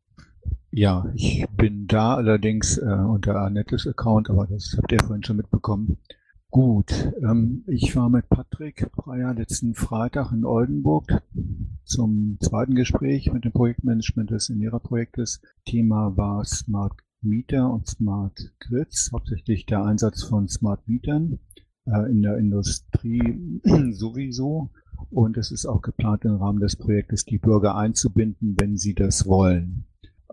Speaker 9: Ja, ich bin da allerdings äh, unter Annettes Account, aber das habt ihr vorhin schon mitbekommen. Gut, ähm, ich war mit Patrick Breyer letzten Freitag in Oldenburg zum zweiten Gespräch mit dem Projektmanagement des Enera-Projektes. Thema war Smart Meter und Smart Grids, hauptsächlich der Einsatz von Smart Metern äh, in der Industrie sowieso. Und es ist auch geplant, im Rahmen des Projektes die Bürger einzubinden, wenn sie das wollen.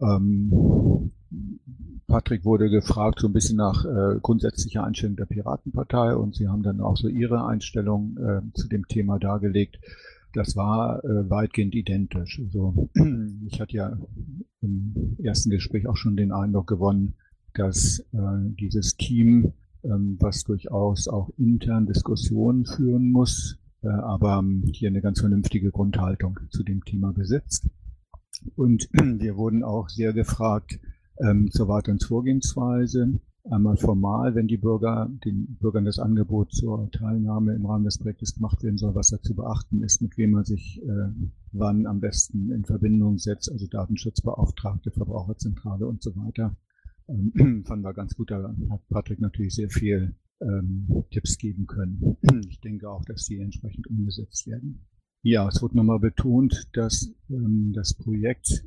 Speaker 9: Ähm, Patrick wurde gefragt so ein bisschen nach äh, grundsätzlicher Einstellung der Piratenpartei und sie haben dann auch so ihre Einstellung äh, zu dem Thema dargelegt. Das war äh, weitgehend identisch. Also ich hatte ja im ersten Gespräch auch schon den Eindruck gewonnen, dass äh, dieses Team, ähm, was durchaus auch intern Diskussionen führen muss, äh, aber ähm, hier eine ganz vernünftige Grundhaltung zu dem Thema besitzt. Und wir wurden auch sehr gefragt ähm, zur weiteren Vorgehensweise. Einmal formal, wenn die Bürger, den Bürgern das Angebot zur Teilnahme im Rahmen des Projektes gemacht werden soll, was da zu beachten ist, mit wem man sich äh, wann am besten in Verbindung setzt, also Datenschutzbeauftragte, Verbraucherzentrale und so weiter. Ähm, fanden wir ganz gut, da hat Patrick natürlich sehr viel ähm, Tipps geben können. Ich denke auch, dass die entsprechend umgesetzt werden. Ja, es wurde nochmal betont, dass ähm, das Projekt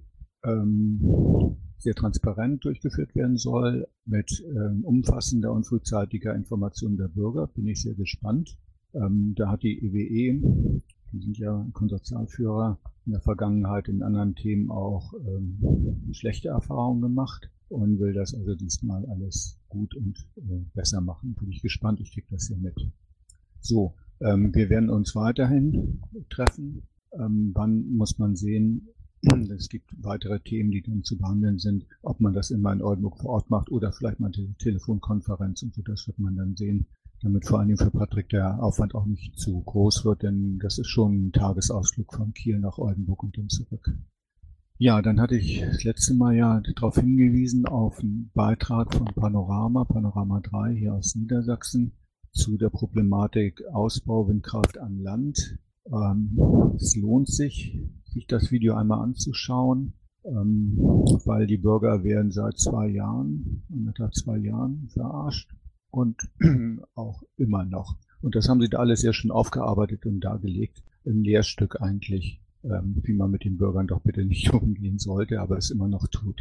Speaker 9: ähm, sehr transparent durchgeführt werden soll mit ähm, umfassender und frühzeitiger Information der Bürger. Bin ich sehr gespannt. Ähm, da hat die E W E, die sind ja Konsortialführer, in der Vergangenheit in anderen Themen auch ähm, schlechte Erfahrungen gemacht und will das also diesmal alles gut und äh, besser machen. Bin ich gespannt, ich kriege das hier mit. So. Ähm, wir werden uns weiterhin treffen. Ähm, wann muss man sehen, es gibt weitere Themen, die dann zu behandeln sind, ob man das immer in Oldenburg vor Ort macht oder vielleicht mal eine Telefonkonferenz und so, das wird man dann sehen, damit vor allen Dingen für Patrick der Aufwand auch nicht zu groß wird, denn das ist schon ein Tagesausflug von Kiel nach Oldenburg und dann zurück. Ja, dann hatte ich das letzte Mal ja darauf hingewiesen, auf einen Beitrag von Panorama, Panorama drei hier aus Niedersachsen, zu der Problematik Ausbau Windkraft an Land. Ähm, es lohnt sich, sich das Video einmal anzuschauen, ähm, weil die Bürger werden seit zwei Jahren, anderthalb zwei Jahren verarscht und auch immer noch. Und das haben sie da alles ja schon aufgearbeitet und dargelegt. Ein Lehrstück eigentlich, ähm, wie man mit den Bürgern doch bitte nicht umgehen sollte, aber es immer noch tut.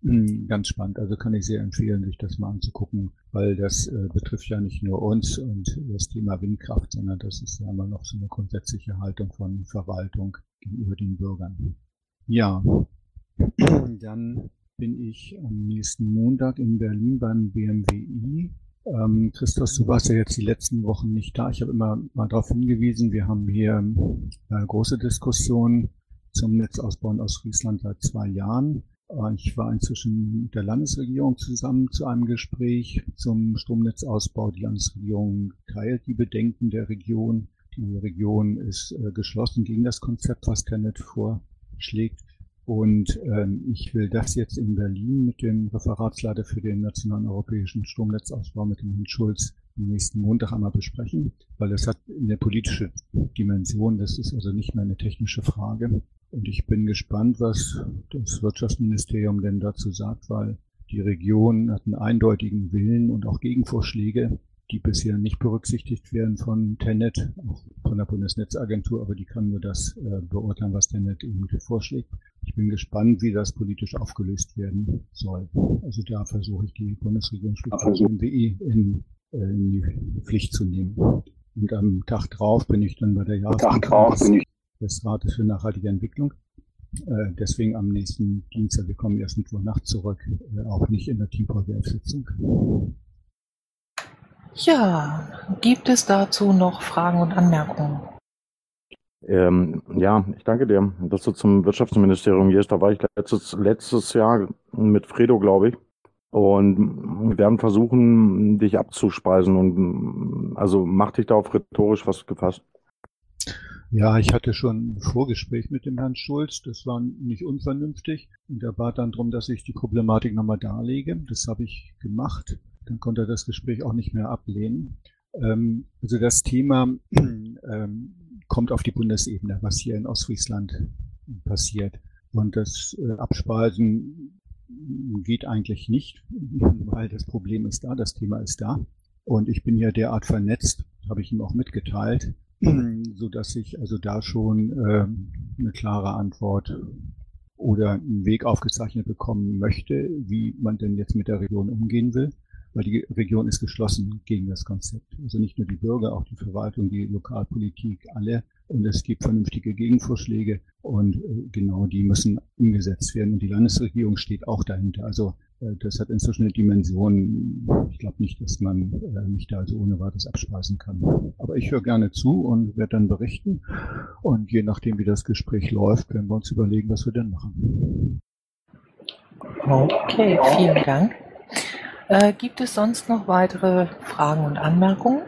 Speaker 9: Ganz spannend, also kann ich sehr empfehlen, sich das mal anzugucken, weil das äh, betrifft ja nicht nur uns und das Thema Windkraft, sondern das ist ja immer noch so eine grundsätzliche Haltung von Verwaltung gegenüber den Bürgern. Ja, dann bin ich am nächsten Montag in Berlin beim B M W I. Ähm, Christos, du warst ja jetzt die letzten Wochen nicht da. Ich habe immer mal darauf hingewiesen, wir haben hier eine große Diskussion zum Netzausbau in Ostfriesland seit zwei Jahren. Ich war inzwischen mit der Landesregierung zusammen zu einem Gespräch zum Stromnetzausbau. Die Landesregierung teilt die Bedenken der Region. Die Region ist äh, geschlossen gegen das Konzept, was TenneT vorschlägt. Und ähm, ich will das jetzt in Berlin mit dem Referatsleiter für den nationalen europäischen Stromnetzausbau, mit dem Herrn Schulz, am nächsten Montag einmal besprechen, weil das hat eine politische Dimension. Das ist also nicht mehr eine technische Frage. Und ich bin gespannt, was das Wirtschaftsministerium denn dazu sagt, weil die Region hat einen eindeutigen Willen und auch Gegenvorschläge, die bisher nicht berücksichtigt werden von TenneT, auch von der Bundesnetzagentur, aber die kann nur das äh, beurteilen, was TenneT eben vorschlägt. Ich bin gespannt, wie das politisch aufgelöst werden soll. Also da versuche ich die Bundesregierung speziell B M W I in, äh, in die Pflicht zu nehmen. Und am Tag drauf bin ich dann bei der Jahreskonferenz des Rates für nachhaltige Entwicklung. Äh, deswegen am nächsten Dienstag, wir kommen erst Mittwoch Nacht zurück, äh, auch nicht in der Teamvgl Sitzung.
Speaker 2: Ja, gibt es dazu noch Fragen und Anmerkungen?
Speaker 5: Ähm, ja, ich danke dir, dass du zum Wirtschaftsministerium gehst. Da war ich letztes, letztes Jahr mit Fredo, glaube ich. Und wir werden versuchen, dich abzuspeisen. Und also mach dich da auf rhetorisch was gefasst.
Speaker 9: Ja, ich hatte schon ein Vorgespräch mit dem Herrn Schulz. Das war nicht unvernünftig. Und er bat dann darum, dass ich die Problematik nochmal darlege. Das habe ich gemacht. Dann konnte er das Gespräch auch nicht mehr ablehnen. Ähm, also das Thema ähm, kommt auf die Bundesebene, was hier in Ostfriesland passiert. Und das äh, Abspeisen geht eigentlich nicht, weil das Problem ist da, das Thema ist da. Und ich bin ja derart vernetzt, habe ich ihm auch mitgeteilt, so dass ich also da schon äh, eine klare Antwort oder einen Weg aufgezeichnet bekommen möchte, wie man denn jetzt mit der Region umgehen will. Weil die Region ist geschlossen gegen das Konzept. Also nicht nur die Bürger, auch die Verwaltung, die Lokalpolitik, alle. Und es gibt vernünftige Gegenvorschläge und äh, genau die müssen umgesetzt werden. Und die Landesregierung steht auch dahinter. Also äh, das hat inzwischen eine Dimension. Ich glaube nicht, dass man äh, mich da also ohne weiteres abspeisen kann. Aber ich höre gerne zu und werde dann berichten. Und je nachdem, wie das Gespräch läuft, werden wir uns überlegen, was wir denn machen.
Speaker 2: Okay, vielen Dank. Äh, gibt es sonst noch weitere Fragen und Anmerkungen?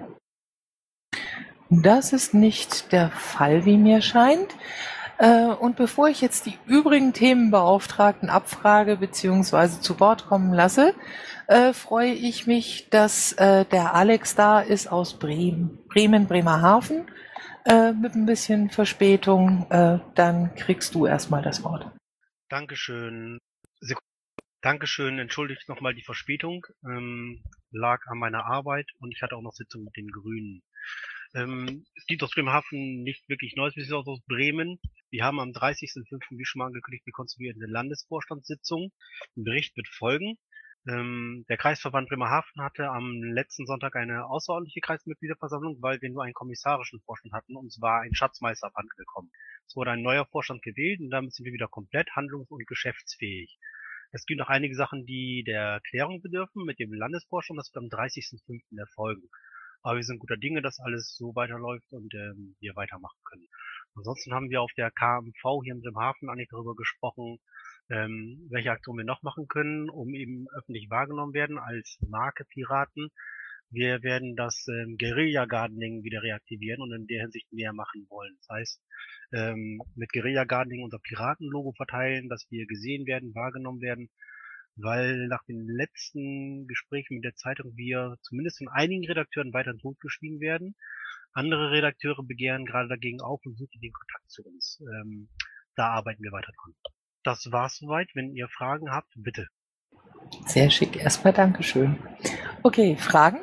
Speaker 2: Das ist nicht der Fall, wie mir scheint. Äh, und bevor ich jetzt die übrigen Themenbeauftragten abfrage bzw. zu Wort kommen lasse, äh, freue ich mich, dass äh, der Alex da ist aus Bremen, Bremen, Bremerhaven, äh, mit ein bisschen Verspätung. Äh, dann kriegst du erstmal das Wort.
Speaker 10: Dankeschön. Sek- Dankeschön, entschuldigt nochmal die Verspätung, ähm, lag an meiner Arbeit und ich hatte auch noch Sitzung mit den Grünen. Ähm, es gibt aus Bremerhaven nicht wirklich Neues, wir sind auch aus Bremen. Wir haben am dreißigsten fünften wie schon mal angekündigt, die konstituierende Landesvorstandssitzung. Ein Bericht wird folgen. Ähm, der Kreisverband Bremerhaven hatte am letzten Sonntag eine außerordentliche Kreismitgliederversammlung, weil wir nur einen kommissarischen Vorstand hatten und zwar ein Schatzmeister abhanden gekommen. Es wurde ein neuer Vorstand gewählt und damit sind wir wieder komplett handlungs- und geschäftsfähig. Es gibt noch einige Sachen, die der Klärung bedürfen mit dem Landesvorstand. Das wird am dreißigsten fünften erfolgen. Aber wir sind guter Dinge, dass alles so weiterläuft und ähm, wir weitermachen können. Ansonsten haben wir auf der K M V hier in Bremerhaven eigentlich darüber gesprochen, ähm, welche Aktionen wir noch machen können, um eben öffentlich wahrgenommen werden als Marke Piraten. Wir werden das ähm, Guerilla-Gardening wieder reaktivieren und in der Hinsicht mehr machen wollen. Das heißt, ähm, mit Guerilla-Gardening unser Piraten-Logo verteilen, dass wir gesehen werden, wahrgenommen werden, weil nach den letzten Gesprächen mit der Zeitung wir zumindest von einigen Redakteuren weiter totgeschwiegen werden. Andere Redakteure begehren gerade dagegen auf und suchen den Kontakt zu uns. Ähm, da arbeiten wir weiter dran. Das war's soweit. Wenn ihr Fragen habt, bitte.
Speaker 2: Sehr schick. Erstmal Dankeschön. Okay, Fragen?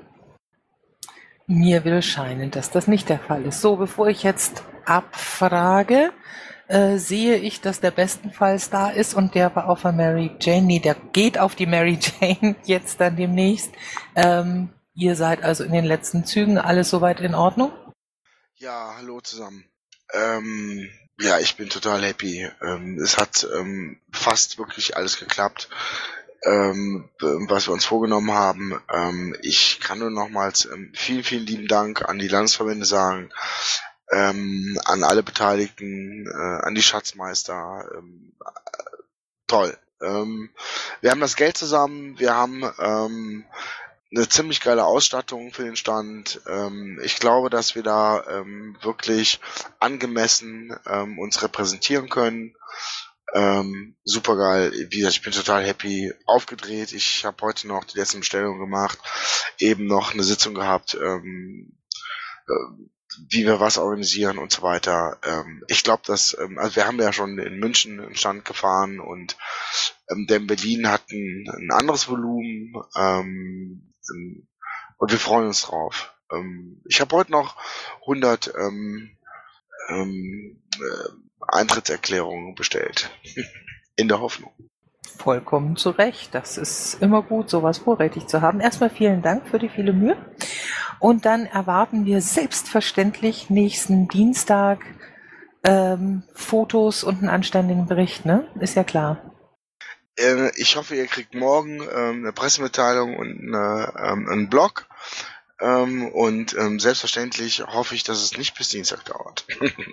Speaker 2: Mir will scheinen, dass das nicht der Fall ist. So, bevor ich jetzt abfrage, äh, sehe ich, dass der bestenfalls da ist und der war auf der Mary Jane. Nee, der geht auf die Mary Jane jetzt dann demnächst. Ähm, ihr seid also in den letzten Zügen. Alles soweit in Ordnung?
Speaker 11: Ja, hallo zusammen. Ähm, ja, ich bin total happy. Ähm, es hat ähm, fast wirklich alles geklappt, ähm, was wir uns vorgenommen haben. Ähm, ich kann nur nochmals ähm, vielen, vielen lieben Dank an die Landesverbände sagen, ähm, an alle Beteiligten, äh, an die Schatzmeister. Ähm, toll. Ähm, wir haben das Geld zusammen, wir haben ähm, eine ziemlich geile Ausstattung für den Stand. Ähm, ich glaube, dass wir da ähm, wirklich angemessen ähm, uns repräsentieren können. Ähm, super geil. Wie gesagt, ich bin total happy. Aufgedreht. Ich habe heute noch die letzten Bestellungen gemacht. Eben noch eine Sitzung gehabt, ähm, äh, wie wir was organisieren und so weiter. Ähm, ich glaube, dass, ähm, also wir haben ja schon in München einen Stand gefahren und ähm, der in Berlin hat ein, ein anderes Volumen. Ähm, und wir freuen uns drauf. Ähm, ich habe heute noch hundert ähm, ähm, äh, Eintrittserklärungen bestellt. In der Hoffnung.
Speaker 2: Vollkommen zu Recht. Das ist immer gut, sowas vorrätig zu haben. Erstmal vielen Dank für die viele Mühe. Und dann erwarten wir selbstverständlich nächsten Dienstag ähm, Fotos und einen anständigen Bericht, ne? Ist ja klar.
Speaker 11: Äh, ich hoffe, ihr kriegt morgen ähm, eine Pressemitteilung und eine, ähm, einen Blog. Ähm, und ähm, selbstverständlich hoffe ich, dass es nicht bis Dienstag dauert.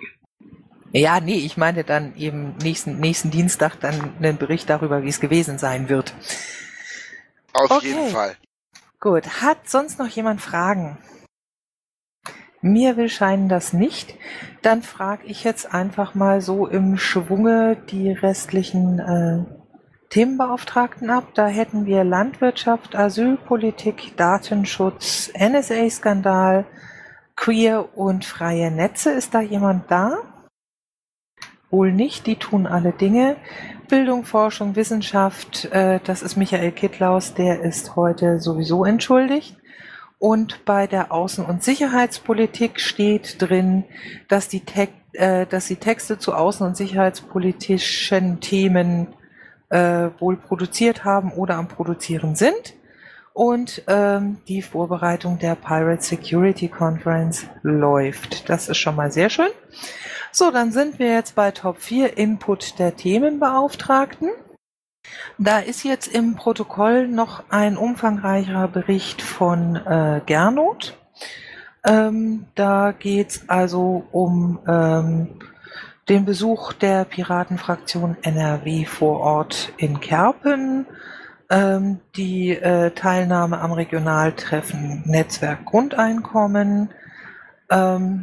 Speaker 2: Ja, nee, ich meine dann eben nächsten, nächsten Dienstag dann einen Bericht darüber, wie es gewesen sein wird.
Speaker 11: Auf
Speaker 2: Okay.
Speaker 11: jeden Fall.
Speaker 2: Gut, hat sonst noch jemand Fragen? Mir will scheinen das nicht. Dann frage ich jetzt einfach mal so im Schwunge die restlichen äh, Themenbeauftragten ab. Da hätten wir Landwirtschaft, Asylpolitik, Datenschutz, N S A-Skandal, Queer und freie Netze. Ist da jemand da? Wohl nicht, die tun alle Dinge. Bildung, Forschung, Wissenschaft, äh, das ist Michael Kittlaus, der ist heute sowieso entschuldigt. Und bei der Außen- und Sicherheitspolitik steht drin, dass die, Te äh, dass die Texte zu außen- und sicherheitspolitischen Themen äh, wohl produziert haben oder am Produzieren sind. Und ähm, die Vorbereitung der Pirate Security Conference läuft. Das ist schon mal sehr schön. So, dann sind wir jetzt bei Top vier, Input der Themenbeauftragten. Da ist jetzt im Protokoll noch ein umfangreicherer Bericht von äh, Gernot. Ähm, da geht's also um ähm, den Besuch der Piratenfraktion N R W vor Ort in Kerpen, ähm, die äh, Teilnahme am Regionaltreffen Netzwerk Grundeinkommen, ähm,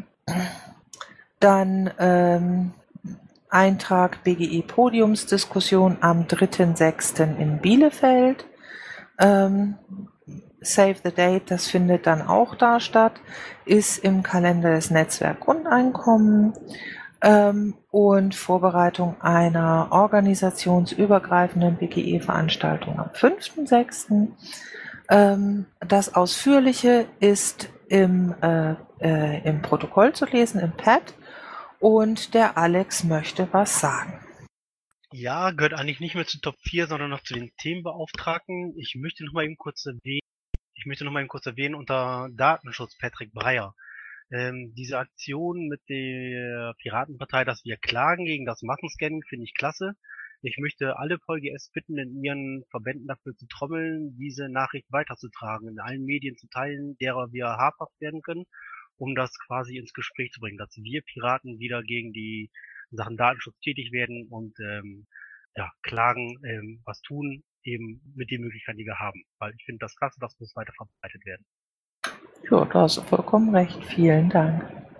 Speaker 2: dann ähm, Eintrag B G E Podiumsdiskussion am dritten sechsten in Bielefeld. Ähm, Save the Date, das findet dann auch da statt, ist im Kalender des Netzwerk Grundeinkommen. Ähm, und Vorbereitung einer organisationsübergreifenden B G E-Veranstaltung am fünften sechsten. Ähm, das Ausführliche ist im, äh, äh, im Protokoll zu lesen, im Pad. Und der Alex möchte was sagen.
Speaker 10: Ja, gehört eigentlich nicht mehr zu Top vier, sondern noch zu den Themenbeauftragten. Ich möchte noch mal eben kurz erwähnen, ich möchte noch mal eben kurz erwähnen unter Datenschutz Patrick Breyer. Ähm, diese Aktion mit der Piratenpartei, dass wir klagen gegen das Massenscanning, finde ich klasse. Ich möchte alle V G S bitten, in ihren Verbänden dafür zu trommeln, diese Nachricht weiterzutragen, in allen Medien zu teilen, derer wir habhaft werden können, um das quasi ins Gespräch zu bringen, dass wir Piraten wieder gegen die Sachen Datenschutz tätig werden und ähm, ja, klagen, ähm, was tun, eben mit den Möglichkeiten, die wir haben. Weil ich finde das klasse, das muss weiter verbreitet werden.
Speaker 2: Ja, du hast vollkommen recht. Vielen Dank.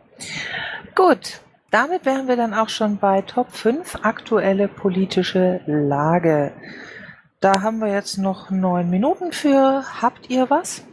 Speaker 2: Gut, damit wären wir dann auch schon bei Top fünf, aktuelle politische Lage. Da haben wir jetzt noch neun Minuten für. Habt ihr was?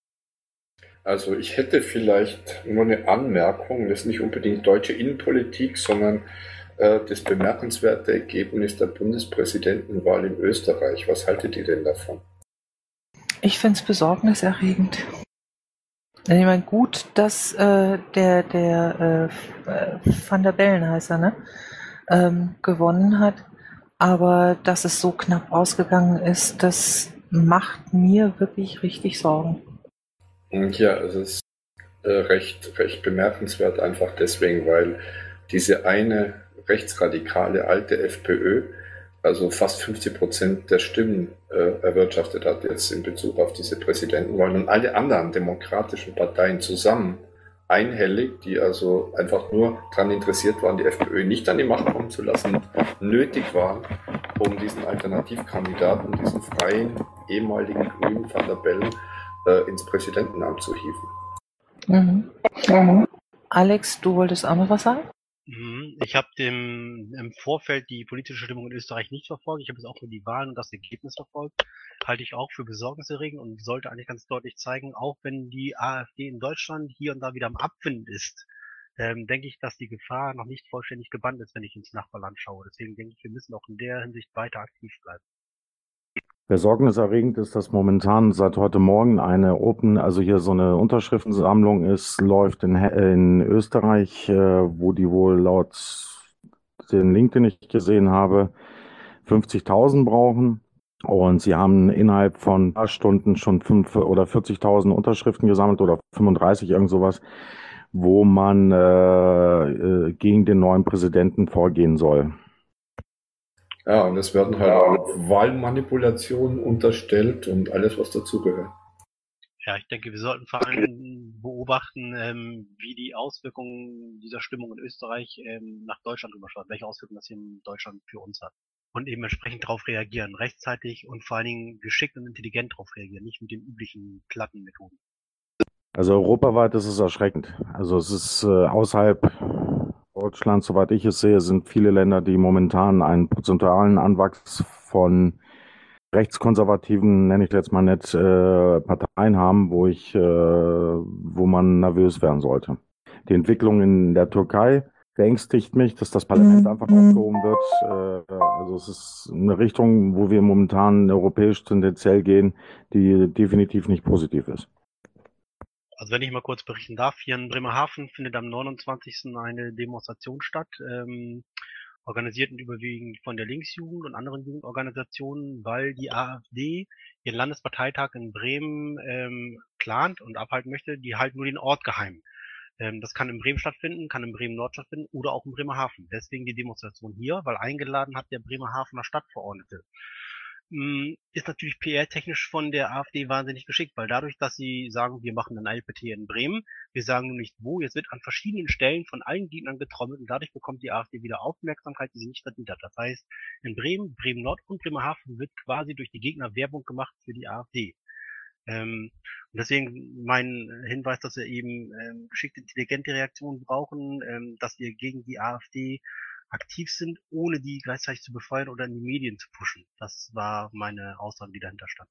Speaker 7: Also ich hätte vielleicht nur eine Anmerkung, das ist nicht unbedingt deutsche Innenpolitik, sondern äh, das bemerkenswerte Ergebnis der Bundespräsidentenwahl in Österreich. Was haltet ihr denn davon?
Speaker 2: Ich finde es besorgniserregend. Ich meine, gut, dass äh, der, der äh, Van der Bellen heißt er, ne? ähm, gewonnen hat. Aber dass es so knapp ausgegangen ist, das macht mir wirklich richtig Sorgen.
Speaker 7: Und ja, es ist äh, recht, recht bemerkenswert, einfach deswegen, weil diese eine rechtsradikale alte FPÖ, also fast fünfzig Prozent der Stimmen äh, erwirtschaftet hat jetzt in Bezug auf diese Präsidentenwahlen, und alle anderen demokratischen Parteien zusammen einhellig, die also einfach nur daran interessiert waren, die FPÖ nicht an die Macht kommen zu lassen, nötig waren, um diesen Alternativkandidaten, diesen freien ehemaligen Grünen Van der Bellen äh, ins Präsidentenamt zu hieven.
Speaker 2: Mhm.
Speaker 6: Mhm.
Speaker 2: Alex, du wolltest auch noch was sagen?
Speaker 10: Mhm. Ich habe dem im Vorfeld die politische Stimmung in Österreich nicht verfolgt. Ich habe jetzt auch nur die Wahlen und das Ergebnis verfolgt. Halte ich auch für besorgniserregend und sollte eigentlich ganz deutlich zeigen, auch wenn die AfD in Deutschland hier und da wieder am Abfinden ist, ähm, denke ich, dass die Gefahr noch nicht vollständig gebannt ist, wenn ich ins Nachbarland schaue. Deswegen denke ich, wir müssen auch in der Hinsicht weiter aktiv bleiben.
Speaker 5: Besorgniserregend ist, dass momentan seit heute Morgen eine Open, also hier so eine Unterschriftensammlung ist, läuft in, in Österreich, äh, wo die wohl laut den Link, den ich gesehen habe, fünfzigtausend brauchen. Und sie haben innerhalb von ein paar Stunden schon fünf oder vierzigtausend Unterschriften gesammelt oder fünfunddreißig, irgend sowas, wo man äh, äh, gegen den neuen Präsidenten vorgehen soll.
Speaker 7: Ja, und es werden halt auch Wahlmanipulationen unterstellt und alles, was dazugehört.
Speaker 10: Ja, ich denke, wir sollten vor allem beobachten, ähm, wie die Auswirkungen dieser Stimmung in Österreich ähm, nach Deutschland überschreitet, welche Auswirkungen das hier in Deutschland für uns hat. Und eben entsprechend darauf reagieren, rechtzeitig und vor allen Dingen geschickt und intelligent darauf reagieren, nicht mit den üblichen platten Methoden.
Speaker 5: Also europaweit ist es erschreckend. Also es ist äh, außerhalb Deutschlands, soweit ich es sehe, sind viele Länder, die momentan einen prozentualen Anwachs von rechtskonservativen, nenne ich jetzt mal nicht, äh, Parteien haben, wo ich, äh, wo man nervös werden sollte. Die Entwicklung in der Türkei beängstigt mich, dass das Parlament einfach aufgehoben wird. Äh, also es ist eine Richtung, wo wir momentan europäisch tendenziell gehen, die definitiv nicht positiv ist.
Speaker 10: Also wenn ich mal kurz berichten darf, hier in Bremerhaven findet am neunundzwanzigsten eine Demonstration statt, ähm, organisiert und überwiegend von der Linksjugend und anderen Jugendorganisationen, weil die AfD ihren Landesparteitag in Bremen ähm, plant und abhalten möchte. Die halten nur den Ort geheim. Ähm, das kann in Bremen stattfinden, kann in Bremen-Nord stattfinden oder auch in Bremerhaven. Deswegen die Demonstration hier, weil eingeladen hat der Bremerhavener Stadtverordnete. Ist natürlich P R-technisch von der AfD wahnsinnig geschickt, weil dadurch, dass sie sagen, wir machen ein I P T in Bremen, wir sagen nur nicht wo, jetzt wird an verschiedenen Stellen von allen Gegnern getrommelt und dadurch bekommt die AfD wieder Aufmerksamkeit, die sie nicht verdient hat. Das heißt, in Bremen, Bremen-Nord und Bremerhaven wird quasi durch die Gegner Werbung gemacht für die AfD. Ähm, und deswegen mein Hinweis, dass wir eben ähm, geschickte, intelligente Reaktionen brauchen, ähm, dass wir gegen die AfD aktiv sind, ohne die gleichzeitig zu befeuern oder in die Medien zu pushen. Das war meine Aussage, die dahinter stand.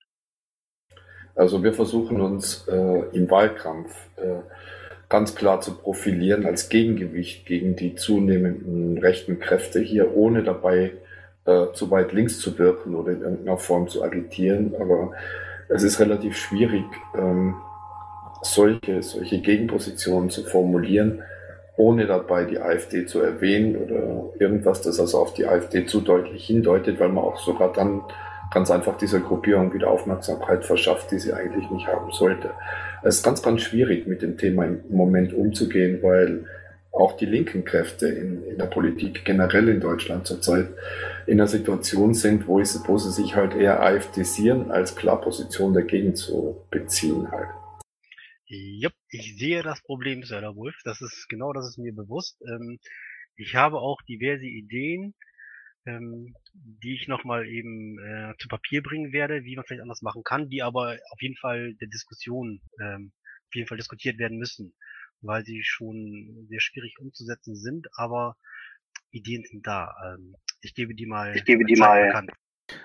Speaker 7: Also wir versuchen uns äh, im Wahlkampf äh, ganz klar zu profilieren als Gegengewicht gegen die zunehmenden rechten Kräfte hier, ohne dabei äh, zu weit links zu wirken oder in irgendeiner Form zu agitieren. Aber es ist relativ schwierig, ähm, solche, solche Gegenpositionen zu formulieren, ohne dabei die AfD zu erwähnen oder irgendwas, das also auf die AfD zu deutlich hindeutet, weil man auch sogar dann ganz einfach dieser Gruppierung wieder Aufmerksamkeit verschafft, die sie eigentlich nicht haben sollte. Es ist ganz, ganz schwierig, mit dem Thema im Moment umzugehen, weil auch die linken Kräfte in, in der Politik generell in Deutschland zurzeit in einer Situation sind, wo, ich, wo sie sich halt eher AfDisieren, als klar Position dagegen zu beziehen halt.
Speaker 10: Jupp, ich sehe das Problem, Sir Wolf. Das ist genau, das ist mir bewusst. Ähm, ich habe auch diverse Ideen, ähm, die ich nochmal eben äh, zu Papier bringen werde, wie man vielleicht anders machen kann, die aber auf jeden Fall der Diskussion, ähm, auf jeden Fall diskutiert werden müssen, weil sie schon sehr schwierig umzusetzen sind, aber Ideen sind da. Ähm, ich gebe die mal,
Speaker 6: ich gebe die mal
Speaker 10: bekannt.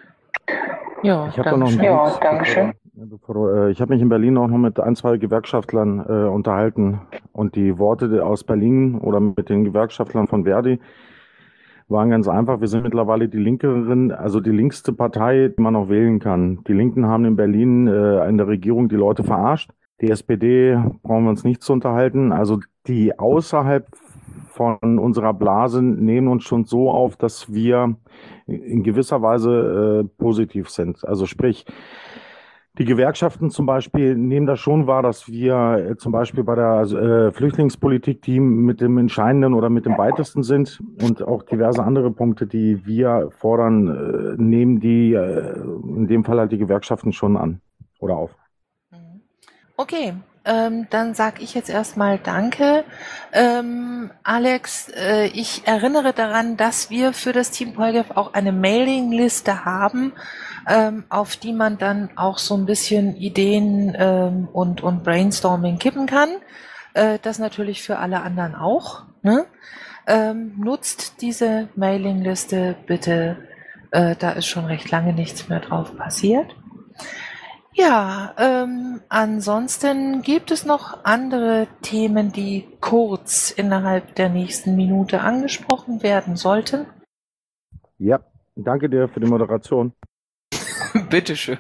Speaker 2: Ja,
Speaker 5: ich habe noch einen
Speaker 6: ja,
Speaker 5: Links,
Speaker 6: Dankeschön.
Speaker 5: bevor, bevor, äh, ich habe mich in Berlin auch noch mit ein, zwei Gewerkschaftlern äh, unterhalten und die Worte aus Berlin oder mit den Gewerkschaftlern von Verdi waren ganz einfach. Wir sind mittlerweile die linkeren, also die linkste Partei, die man noch wählen kann. Die Linken haben in Berlin äh, in der Regierung die Leute verarscht. Die S P D brauchen wir uns nicht zu unterhalten. Also die außerhalb von unserer Blase nehmen uns schon so auf, dass wir in gewisser Weise äh, positiv sind. Also sprich, die Gewerkschaften zum Beispiel nehmen das schon wahr, dass wir äh, zum Beispiel bei der äh, Flüchtlingspolitik die mit dem Entscheidenden oder mit dem weitesten sind und auch diverse andere Punkte, die wir fordern, äh, nehmen die äh, in dem Fall halt die Gewerkschaften schon an oder auf.
Speaker 2: Okay, ähm, dann sage ich jetzt erstmal Danke. Ähm, Alex, äh, ich erinnere daran, dass wir für das Team Polgef auch eine Mailingliste haben, ähm, auf die man dann auch so ein bisschen Ideen ähm, und, und Brainstorming kippen kann. Äh, das natürlich für alle anderen auch. Ne? Ähm, nutzt diese Mailingliste bitte. Äh, da ist schon recht lange nichts mehr drauf passiert. Ja, ähm, ansonsten gibt es noch andere Themen, die kurz innerhalb der nächsten Minute angesprochen werden sollten?
Speaker 5: Ja, danke dir für die Moderation.
Speaker 2: Bitteschön.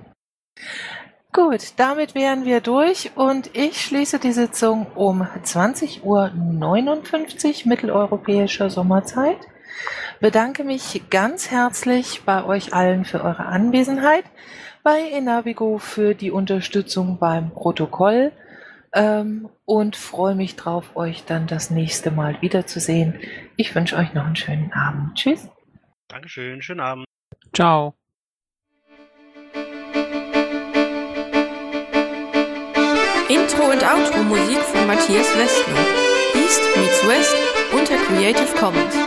Speaker 2: Gut, damit wären wir durch und ich schließe die Sitzung um zwanzig Uhr neunundfünfzig mitteleuropäischer Sommerzeit. Bedanke mich ganz herzlich bei euch allen für eure Anwesenheit, bei Enavigo für die Unterstützung beim Protokoll ähm, und freue mich drauf, euch dann das nächste Mal wiederzusehen. Ich wünsche euch noch einen schönen Abend. Tschüss.
Speaker 10: Dankeschön, schönen Abend.
Speaker 3: Ciao.
Speaker 12: Intro und Outro Musik von Matthias Westner. East meets West unter Creative Commons.